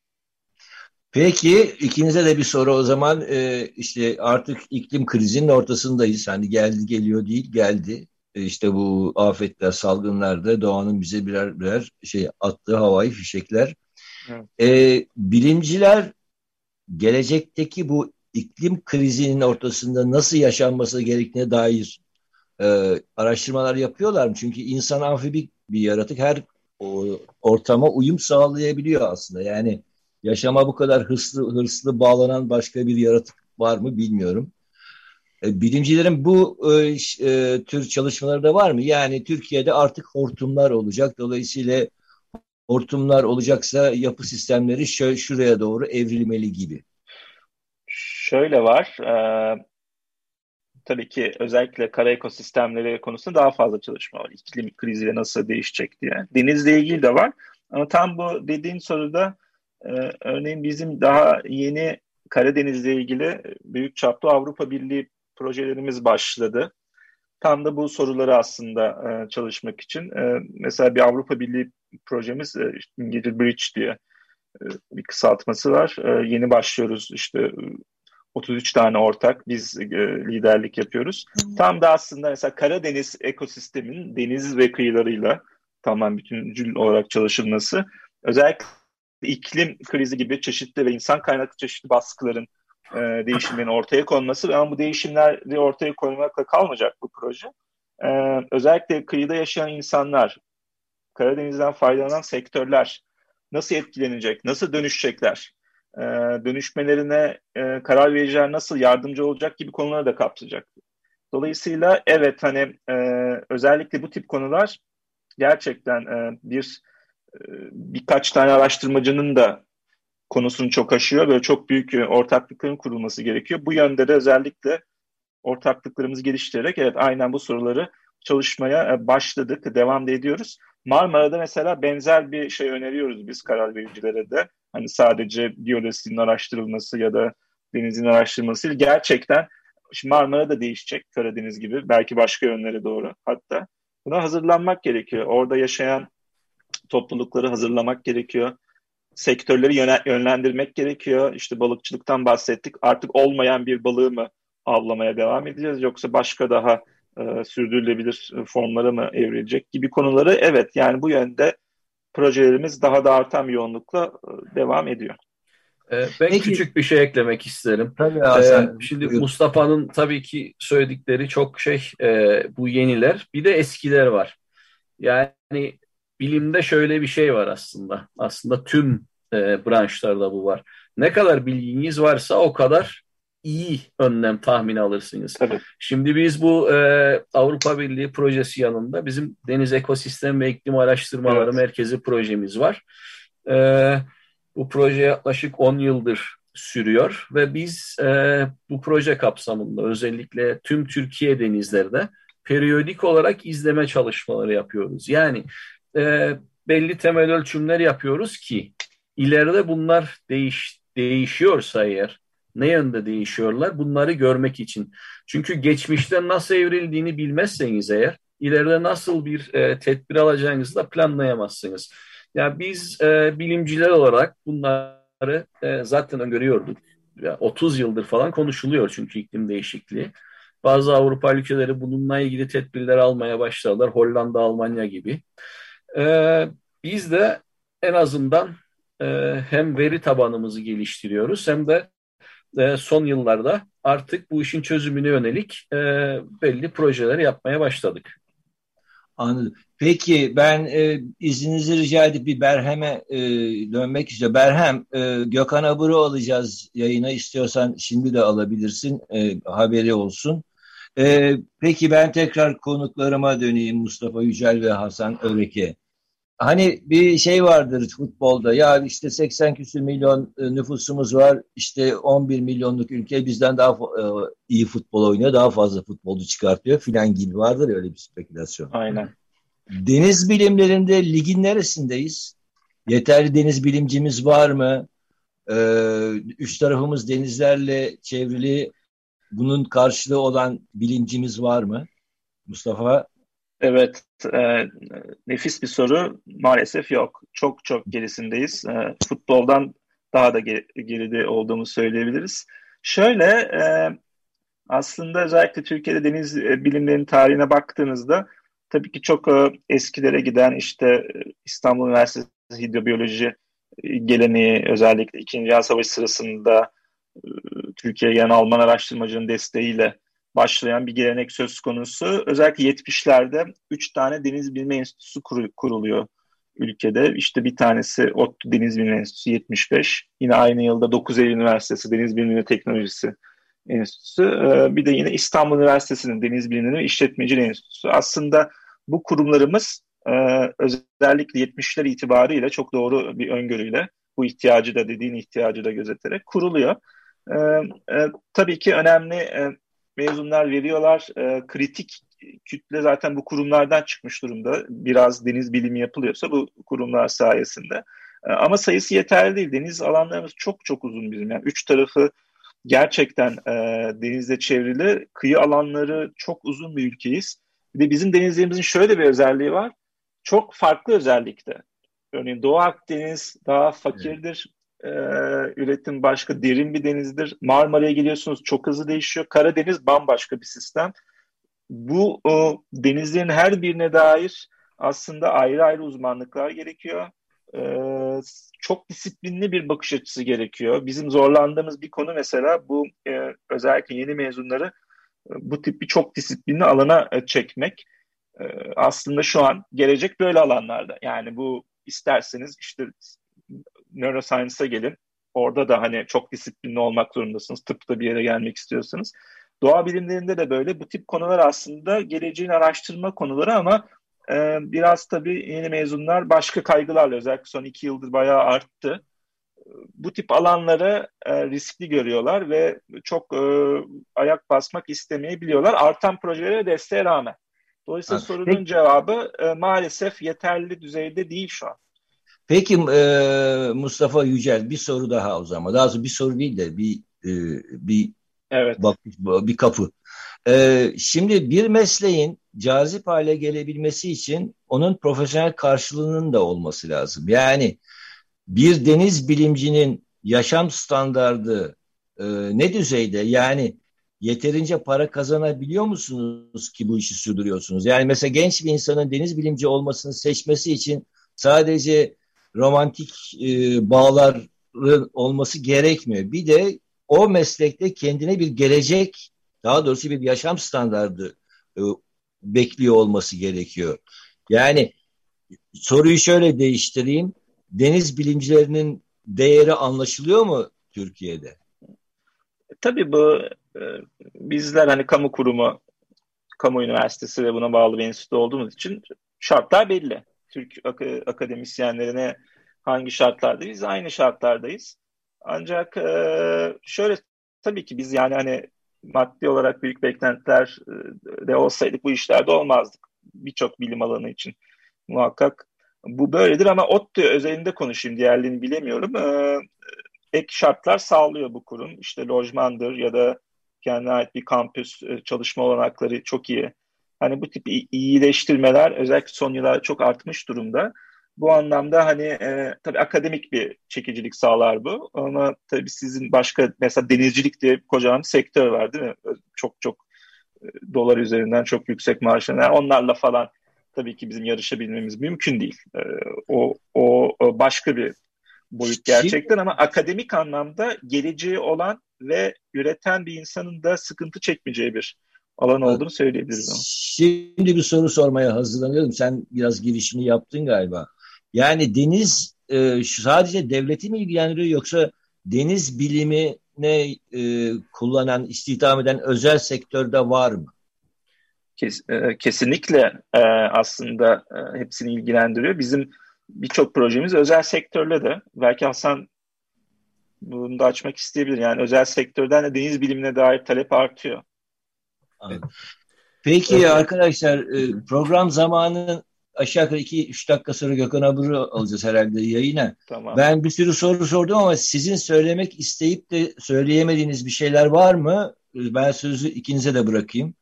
Peki ikinize de bir soru o zaman. İşte artık iklim krizinin ortasındayız. Hani geldi geliyor değil, geldi. İşte bu afetler, salgınlarda doğanın bize birer birer attığı havai fişekler. Evet. Bilimciler gelecekteki bu iklim krizinin ortasında nasıl yaşanması gerektiğine dair araştırmalar yapıyorlar mı? Çünkü insan amfibik bir yaratık, her ortama uyum sağlayabiliyor aslında. Yani yaşama bu kadar hırslı bağlanan başka bir yaratık var mı bilmiyorum. Bilimcilerin bu tür çalışmaları da var mı? Yani Türkiye'de artık hortumlar olacak. Dolayısıyla hortumlar olacaksa yapı sistemleri şuraya doğru evrilmeli gibi. Şöyle var. Tabii ki özellikle kara ekosistemleri konusunda daha fazla çalışma var. İklim kriziyle nasıl değişecek diye. Denizle ilgili de var. Ama tam bu dediğin soruda örneğin bizim daha yeni Karadeniz'le ilgili büyük çaplı Avrupa Birliği projelerimiz başladı. Tam da bu soruları aslında çalışmak için. Mesela bir Avrupa Birliği projemiz İngilizce Bridge diye bir kısaltması var. Yeni başlıyoruz işte 33 tane ortak biz liderlik yapıyoruz. Tam da aslında mesela Karadeniz ekosisteminin deniz ve kıyılarıyla tamamen bütüncül olarak çalışılması, özellikle iklim krizi gibi çeşitli ve insan kaynaklı çeşitli baskıların değişimlerin ortaya konması, ama bu değişimleri ortaya koymakla kalmayacak bu proje. Özellikle kıyıda yaşayan insanlar, Karadeniz'den faydalanan sektörler nasıl etkilenecek, nasıl dönüşecekler, dönüşmelerine karar vericiler nasıl yardımcı olacak gibi konuları da kapsayacak. Dolayısıyla evet, hani özellikle bu tip konular gerçekten birkaç tane araştırmacının da konusunu çok aşıyor. Böyle çok büyük ortaklıkların kurulması gerekiyor. Bu yönde de özellikle ortaklıklarımızı geliştirerek evet, aynen bu soruları çalışmaya başladık, devam da ediyoruz. Marmara'da mesela benzer bir şey öneriyoruz biz karar vericilere de. Hani sadece biyolojinin araştırılması ya da denizin araştırılması değil. Gerçekten şimdi Marmara da değişecek, Karadeniz gibi. Belki başka yönlere doğru hatta. Buna hazırlanmak gerekiyor. Orada yaşayan toplulukları hazırlamak gerekiyor. Sektörleri yönlendirmek gerekiyor. İşte balıkçılıktan bahsettik. Artık olmayan bir balığı mı avlamaya devam edeceğiz, yoksa başka daha sürdürülebilir formlara mı evrilecek gibi konuları, evet, yani bu yönde projelerimiz daha da artan bir yoğunlukla devam ediyor. Ben Peki, küçük bir şey eklemek isterim. tabii Hasan, Şimdi buyur. Mustafa'nın tabii ki söyledikleri çok bu yeniler. Bir de eskiler var. Yani bilimde şöyle bir şey var aslında. Aslında tüm branşlarda bu var. Ne kadar bilginiz varsa o kadar iyi önlem tahmini alırsınız. Tabii. Şimdi biz bu Avrupa Birliği projesi yanında bizim Deniz Ekosistem ve İklim Araştırmaları Evet. Merkezi projemiz var. Bu proje yaklaşık 10 yıldır sürüyor ve biz bu proje kapsamında özellikle tüm Türkiye denizlerde periyodik olarak izleme çalışmaları yapıyoruz. Yani belli temel ölçümler yapıyoruz ki ileride bunlar değişiyorsa eğer, ne yönde değişiyorlar bunları görmek için. Çünkü geçmişte nasıl evrildiğini bilmezseniz eğer, ileride nasıl bir tedbir alacağınızı da planlayamazsınız. Yani biz bilimciler olarak bunları zaten öngörüyorduk. Ya 30 yıldır falan konuşuluyor çünkü iklim değişikliği. Bazı Avrupa ülkeleri bununla ilgili tedbirler almaya başladılar. Hollanda, Almanya gibi. Biz de en azından hem veri tabanımızı geliştiriyoruz hem de son yıllarda artık bu işin çözümüne yönelik belli projeler yapmaya başladık. Anladım. Peki ben izninizi rica edip bir Berhem'e dönmek istiyorum. Berhem, Gökhan Abur'u alacağız yayına, istiyorsan şimdi de alabilirsin, haberi olsun. Peki ben tekrar konuklarıma döneyim, Mustafa Yücel ve Hasan Öreke. Hani bir şey vardır futbolda, ya işte 80 küsur milyon nüfusumuz var, işte 11 milyonluk ülke bizden daha iyi futbol oynuyor, daha fazla futbolcu çıkartıyor filan gibi vardır ya, öyle bir spekülasyon. Aynen. Deniz bilimlerinde ligin neresindeyiz? Yeterli deniz bilimcimiz var mı? Üç tarafımız denizlerle çevrili, bunun karşılığı olan bilimcimiz var mı? Mustafa? Evet, nefis bir soru. Maalesef yok. Çok çok gerisindeyiz. Futboldan daha da geride olduğumu söyleyebiliriz. Şöyle, aslında özellikle Türkiye'de deniz bilimlerinin tarihine baktığınızda tabii ki çok eskilere giden işte İstanbul Üniversitesi Hidrobiyoloji geleneği, özellikle İkinci Dünya Savaşı sırasında Türkiye'ye gelen Alman araştırmacının desteğiyle başlayan bir gelenek söz konusu. Özellikle 70'lerde 3 tane deniz bilimi enstitüsü kuruluyor ülkede. İşte bir tanesi ODTÜ Deniz Bilimi Enstitüsü 75. Yine aynı yılda 9 Eylül Üniversitesi Deniz Bilimi ve Teknolojisi Enstitüsü. Bir de yine İstanbul Üniversitesi'nin Deniz Bilimleri ve İşletmeciliği Enstitüsü. Aslında bu kurumlarımız özellikle 70'ler itibariyle çok doğru bir öngörüyle, bu ihtiyacı da, dediğin ihtiyacı da gözeterek kuruluyor. Tabii ki önemli mezunlar veriyorlar. Kritik kütle zaten bu kurumlardan çıkmış durumda. Biraz deniz bilimi yapılıyorsa bu kurumlar sayesinde. Ama sayısı yeterli değil. Deniz alanlarımız çok çok uzun bizim. Yani üç tarafı gerçekten denizle çevrili. Kıyı alanları çok uzun bir ülkeyiz. Bir de bizim denizlerimizin şöyle bir özelliği var. Çok farklı özellikte. Örneğin Doğu Akdeniz daha fakirdir. Üretim başka, derin bir denizdir. Marmara'ya geliyorsunuz, çok hızlı değişiyor. Karadeniz bambaşka bir sistem. Bu denizlerin her birine dair aslında ayrı ayrı uzmanlıklar gerekiyor. Çok disiplinli bir bakış açısı gerekiyor. Bizim zorlandığımız bir konu mesela bu, özellikle yeni mezunları bu tip bir çok disiplinli alana çekmek. Aslında şu an gelecek böyle alanlarda. Yani bu, isterseniz işte neuroscience'a gelin. Orada da hani çok disiplinli olmak zorundasınız. Tıpta bir yere gelmek istiyorsanız. Doğa bilimlerinde de böyle. Bu tip konular aslında geleceğin araştırma konuları ama biraz tabii yeni mezunlar başka kaygılarla, özellikle son 2 yıldır bayağı arttı. Bu tip alanları riskli görüyorlar ve çok ayak basmak istemeyebiliyorlar. Artan projelere desteğe rağmen. Dolayısıyla sorunun cevabı maalesef yeterli düzeyde değil şu an. Peki Mustafa Yücel, bir soru daha o zaman. Daha doğrusu bir soru değil de evet. Bir kapı. Şimdi bir mesleğin cazip hale gelebilmesi için onun profesyonel karşılığının da olması lazım. Yani bir deniz bilimcinin yaşam standardı ne düzeyde? Yani yeterince para kazanabiliyor musunuz ki bu işi sürdürüyorsunuz? Yani mesela genç bir insanın deniz bilimci olmasını seçmesi için sadece romantik bağların olması gerekmiyor. Bir de o meslekte kendine bir gelecek, daha doğrusu bir yaşam standardı bekliyor olması gerekiyor. Yani soruyu şöyle değiştireyim. Deniz bilimcilerinin değeri anlaşılıyor mu Türkiye'de? Tabii bu bizler hani kamu kurumu, kamu üniversitesi ve buna bağlı bir enstitü olduğumuz için şartlar belli. Türk akademisyenlerine hangi şartlarda, biz aynı şartlardayız. Ancak şöyle, tabii ki biz yani hani maddi olarak büyük beklentiler de olsaydık bu işlerde olmazdık. Birçok bilim alanı için muhakkak bu böyledir ama ODTÜ özelinde konuşayım, diğerlerini bilemiyorum. Ek şartlar sağlıyor bu kurum. İşte lojmandır ya da kendine ait bir kampüs, çalışma olanakları çok iyi. Hani bu tip iyileştirmeler özellikle son yıllarda çok artmış durumda. Bu anlamda hani tabii akademik bir çekicilik sağlar bu. Ama tabii sizin başka, mesela denizcilik diye kocaman bir sektör var değil mi? Çok çok dolar üzerinden çok yüksek maaşlar. Yani onlarla falan tabii ki bizim yarışabilmemiz mümkün değil. O başka bir boyut gerçekten, ama akademik anlamda geleceği olan ve üreten bir insanın da sıkıntı çekmeyeceği bir alan olduğunu söyleyebiliriz ama. Şimdi bir soru sormaya hazırlanıyorum. Sen biraz girişini yaptın galiba. Yani deniz sadece devleti mi ilgilendiriyor, yoksa deniz bilimine kullanan, istihdam eden özel sektörde var mı? Kesinlikle aslında hepsini ilgilendiriyor. Bizim birçok projemiz özel sektörle de. Belki Hasan bunu da açmak isteyebilir. Yani özel sektörden de deniz bilimine dair talep artıyor. Peki arkadaşlar, program zamanı aşağı yukarı 2-3 dakika sonra Gökhan Abur'u alacağız herhalde yayına. Tamam. Ben bir sürü soru sordum ama sizin söylemek isteyip de söyleyemediğiniz bir şeyler var mı? Ben sözü ikinize de bırakayım.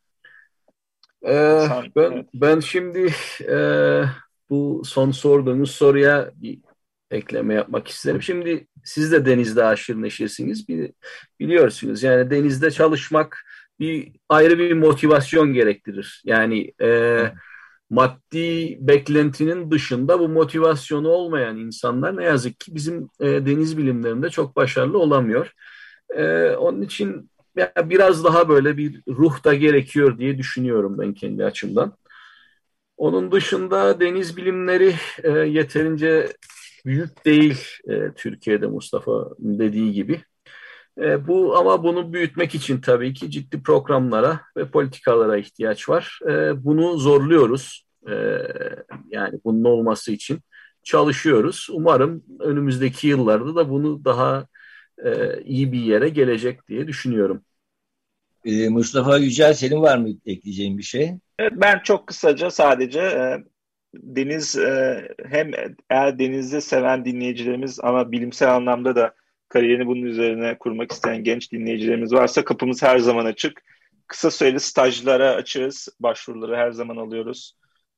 Ben şimdi bu son sorduğunuz soruya bir ekleme yapmak isterim. Şimdi siz de denizde aşırı neşirsiniz, biliyorsunuz. Yani denizde çalışmak ayrı bir motivasyon gerektirir. Yani maddi beklentinin dışında bu motivasyonu olmayan insanlar ne yazık ki bizim deniz bilimlerinde çok başarılı olamıyor. Onun için biraz daha böyle bir ruh da gerekiyor diye düşünüyorum ben kendi açımdan. Onun dışında deniz bilimleri yeterince büyük değil Türkiye'de, Mustafa'nın dediği gibi. Ama bunu büyütmek için tabii ki ciddi programlara ve politikalara ihtiyaç var. Bunu zorluyoruz. Yani bunun olması için çalışıyoruz. Umarım önümüzdeki yıllarda da bunu daha iyi bir yere gelecek diye düşünüyorum. Mustafa Yücel, senin var mı ekleyeceğin bir şey? Evet, ben çok kısaca sadece deniz, hem eğer denizde seven dinleyicilerimiz ama bilimsel anlamda da kariyerini bunun üzerine kurmak isteyen genç dinleyicilerimiz varsa kapımız her zaman açık. Kısa süreli stajlara açığız. Başvuruları her zaman alıyoruz.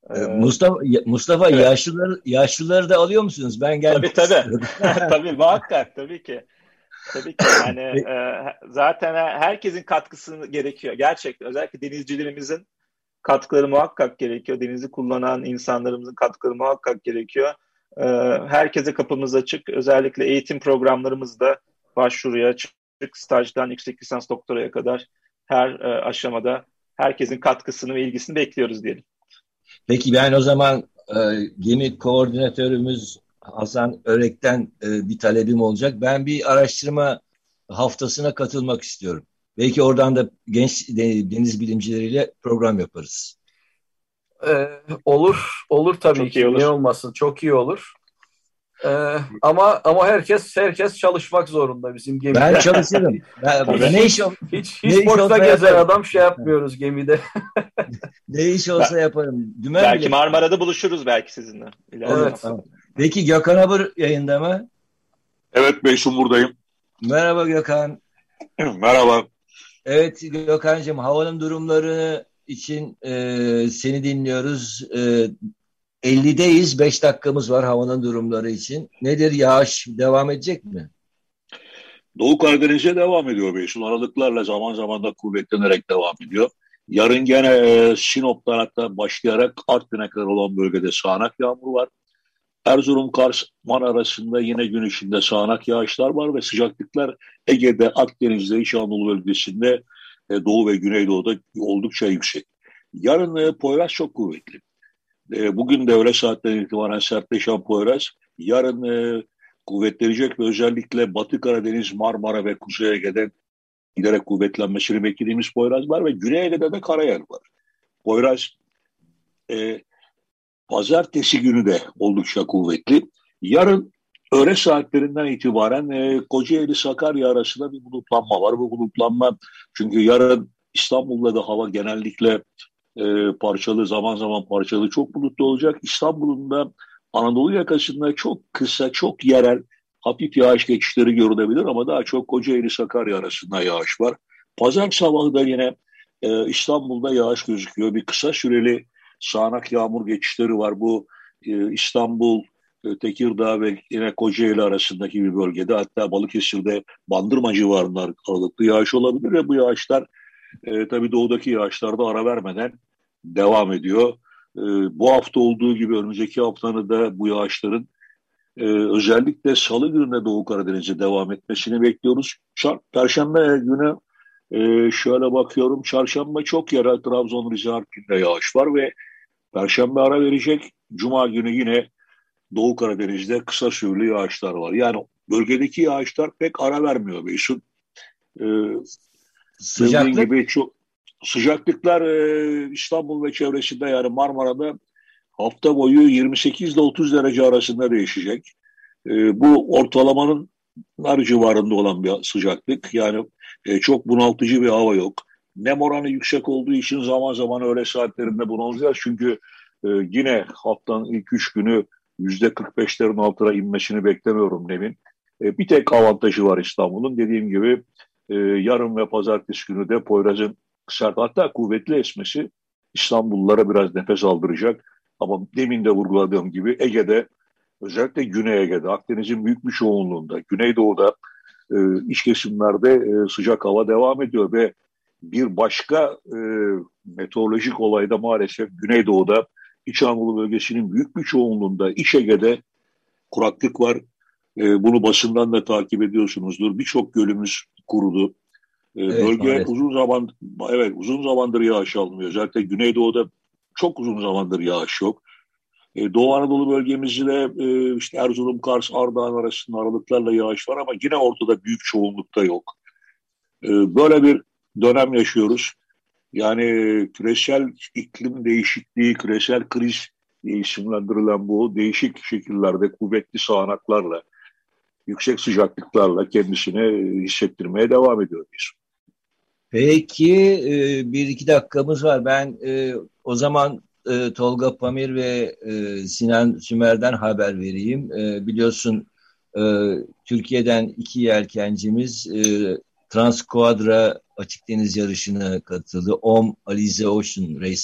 Mustafa Evet. yaşlıları da alıyor musunuz? Ben gelmek Tabii. istiyorum. Tabii muhakkak tabii ki. Tabii ki yani zaten herkesin katkısı gerekiyor. Gerçekten özellikle denizcilerimizin katkıları muhakkak gerekiyor. Denizi kullanan insanlarımızın katkıları muhakkak gerekiyor. Herkese kapımız açık. Özellikle eğitim programlarımızda başvuruya açık. Stajdan yüksek lisans doktoraya kadar her aşamada herkesin katkısını ve ilgisini bekliyoruz diyelim. Peki ben o zaman gemi koordinatörümüz Hasan Örek'ten bir talebim olacak. Ben bir araştırma haftasına katılmak istiyorum. Belki oradan da genç deniz bilimcileriyle program yaparız. Olur tabii Çok ki. iyi olur. Niye olmasın? Çok iyi olur. Ama herkes çalışmak zorunda bizim gemide. Ben çalışırım. Hiç boşta gezen yaparım. adam yapmıyoruz gemide. Ne iş olsa yaparım. Belki Marmara'da buluşuruz belki sizinle. Evet. Tamam. Peki Gökhan Abur yayında mı? Evet Beysun, buradayım. Merhaba Gökhan. Merhaba. Evet Gökhan'cığım, havanın durumları için seni dinliyoruz. 50'deyiz. 5 dakikamız var havanın durumları için. Nedir, yağış devam edecek mi? Doğu Karadeniz'e devam ediyor Beysun. Aralıklarla zaman zaman da kuvvetlenerek devam ediyor. Yarın gene Sinop'tan hatta başlayarak Artvin'e kadar olan bölgede sağanak yağmur var. Erzurum, Kars, Man arasında yine gün içinde sağanak yağışlar var ve sıcaklıklar Ege'de, Akdeniz'de, İç Anadolu bölgesinde Doğu ve Güneydoğu'da oldukça yüksek. Yarın Poyraz çok kuvvetli. Bugün de öğle saatten itibaren sertleşen Poyraz yarın kuvvetlenecek ve özellikle Batı Karadeniz, Marmara ve Kuzey Ege'den giderek kuvvetlenmesini beklediğimiz Poyraz var ve Güney Ege'de de karayel var. Poyraz pazartesi günü de oldukça kuvvetli. Yarın öğle saatlerinden itibaren Kocaeli-Sakarya arasında bir bulutlanma var. Bu bulutlanma çünkü yarın İstanbul'da da hava genellikle parçalı, zaman zaman parçalı, çok bulutlu olacak. İstanbul'un da Anadolu yakasında çok kısa, çok yerel hafif yağış geçişleri görülebilir ama daha çok Kocaeli-Sakarya arasında yağış var. Pazar sabahı da yine İstanbul'da yağış gözüküyor. Bir kısa süreli sağanak yağmur geçişleri var. Bu İstanbul, Tekirdağ ve yine Kocaeli arasındaki bir bölgede, hatta Balıkesir'de Bandırma civarında aralıklı yağış olabilir ve bu yağışlar tabii doğudaki yağışlarda ara vermeden devam ediyor. Bu hafta olduğu gibi önümüzdeki haftanın da bu yağışların özellikle Salı gününe Doğu Karadeniz'e devam etmesini bekliyoruz. Perşembe günü şöyle bakıyorum. Çarşamba çok yerel Trabzon, Rize, Artvin'de yağış var ve Perşembe ara verecek. Cuma günü yine Doğu Karadeniz'de kısa süreli yağışlar var. Yani bölgedeki yağışlar pek ara vermiyor Beysun. Sıcaklık? Gibi çok sıcaklıklar İstanbul ve çevresinde, yani Marmara'da hafta boyu 28 ile 30 derece arasında değişecek. Bu ortalamanın civarında olan bir sıcaklık. Yani çok bunaltıcı bir hava yok. Nem oranı yüksek olduğu için zaman zaman öğle saatlerinde bunalacağız. Çünkü yine haftanın ilk 3 günü %45'lerin altına inmesini beklemiyorum nemin. Bir tek avantajı var İstanbul'un. Dediğim gibi yarın ve pazartesi günü de Poyraz'ın sert, hatta kuvvetli esmesi İstanbullulara biraz nefes aldıracak. Ama demin de vurguladığım gibi Ege'de, özellikle Güney Ege'de, Akdeniz'in büyük bir çoğunluğunda, Güneydoğu'da iç kesimlerde sıcak hava devam ediyor ve bir başka meteorolojik olayda maalesef Güneydoğu'da, İç Anadolu bölgesinin büyük bir çoğunluğunda, İç Ege'de kuraklık var. Bunu basından da takip ediyorsunuzdur. Birçok gölümüz kurudu. Evet, Bölge maalesef. uzun zamandır yağış almıyor. Zaten Güneydoğu'da çok uzun zamandır yağış yok. Doğu Anadolu bölgemizde işte Erzurum, Kars, Ardahan arasında aralıklarla yağış var ama yine ortada büyük çoğunlukta yok. Böyle bir dönem yaşıyoruz. Yani küresel iklim değişikliği, küresel kriz diye isimlendirilen bu değişik şekillerde kuvvetli sağanaklarla, yüksek sıcaklıklarla kendisini hissettirmeye devam ediyor biz. Peki 1-2 dakikamız var. Ben o zaman Tolga Pamir ve Sinan Sümer'den haber vereyim. Biliyorsun Türkiye'den 2 yelkencimiz Transquadra açık deniz yarışına katıldı. OM Alize Ocean Racing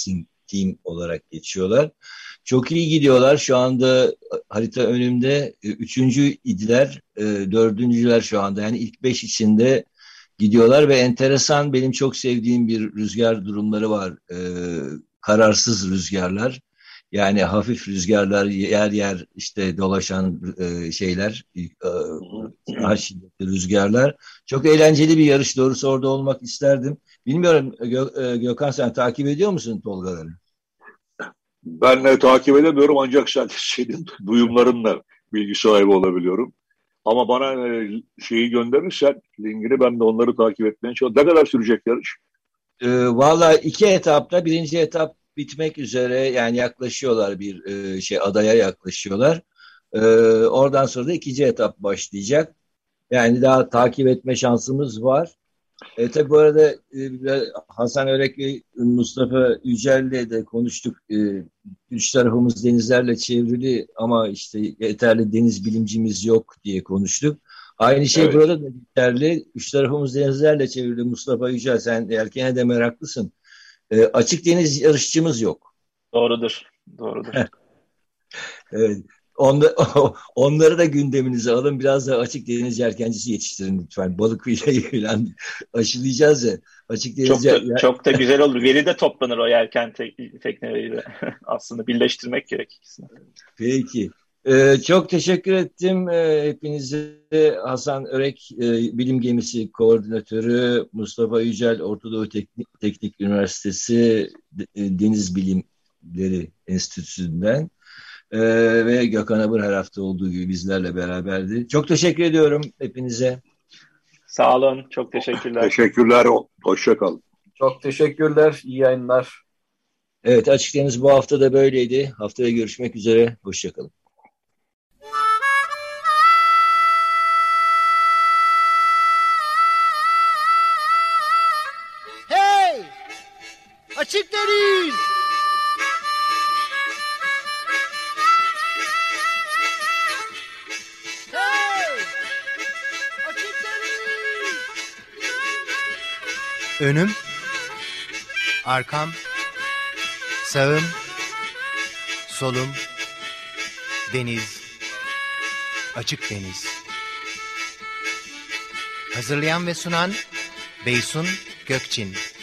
Team olarak geçiyorlar. Çok iyi gidiyorlar. Şu anda harita önümde. Üçüncü idiler, dördüncüler şu anda. Yani ilk 5 içinde gidiyorlar ve enteresan, benim çok sevdiğim bir rüzgar durumları var. Kararsız rüzgarlar. Yani hafif rüzgarlar, yer yer işte dolaşan şeyler, daha şiddetli rüzgarlar. Çok eğlenceli bir yarış, doğrusu orada olmak isterdim. Bilmiyorum Gökhan, sen takip ediyor musun Tolgaları? Ben takip edemiyorum ancak senin duyumlarınla bilgi sahibi olabiliyorum. Ama bana şeyi gönderirsen linkini, ben de onları takip etmeye çalışıyorum. Ne kadar sürecek yarış? Valla 2 etapta, birinci etap bitmek üzere, yani yaklaşıyorlar, bir adaya yaklaşıyorlar. Oradan sonra da ikinci etap başlayacak. Yani daha takip etme şansımız var. Tabii bu arada Hasan Örek ve Mustafa Yücel'le de konuştuk. Üç tarafımız denizlerle çevrili ama işte yeterli deniz bilimcimiz yok diye konuştuk. Aynı şey Evet. burada da yeterli. Üç tarafımız denizlerle çevrili. Mustafa Yücel, sen yelkene de meraklısın. Açık deniz yarışçımız yok. Doğrudur. Evet. Onları da gündeminize alın. Biraz da açık deniz yelkencisi yetiştirin lütfen. Balık falan aşılayacağız ya. Açık deniz Çok da güzel olur. Veri de toplanır o yelken tekneleriyle. Aslında birleştirmek gerek ikisini. Peki. Çok teşekkür ettim hepinize. Hasan Örek, Bilim Gemisi Koordinatörü, Mustafa Yücel, Orta Doğu Teknik Üniversitesi Deniz Bilimleri Enstitüsü'nden ve Gökhan Abur her hafta olduğu gibi bizlerle beraberdi. Çok teşekkür ediyorum hepinize. Sağ olun. Çok teşekkürler. Teşekkürler. Hoşça kalın. Çok teşekkürler. İyi yayınlar. Evet, Açık Deniz bu hafta da böyleydi. Haftaya görüşmek üzere. Hoşça kalın. Hey! Açık deniz! Hey! Açık deniz! Önüm, arkam, sağım, solum, deniz, açık deniz. Hazırlayan ve sunan Beysun Gökçin.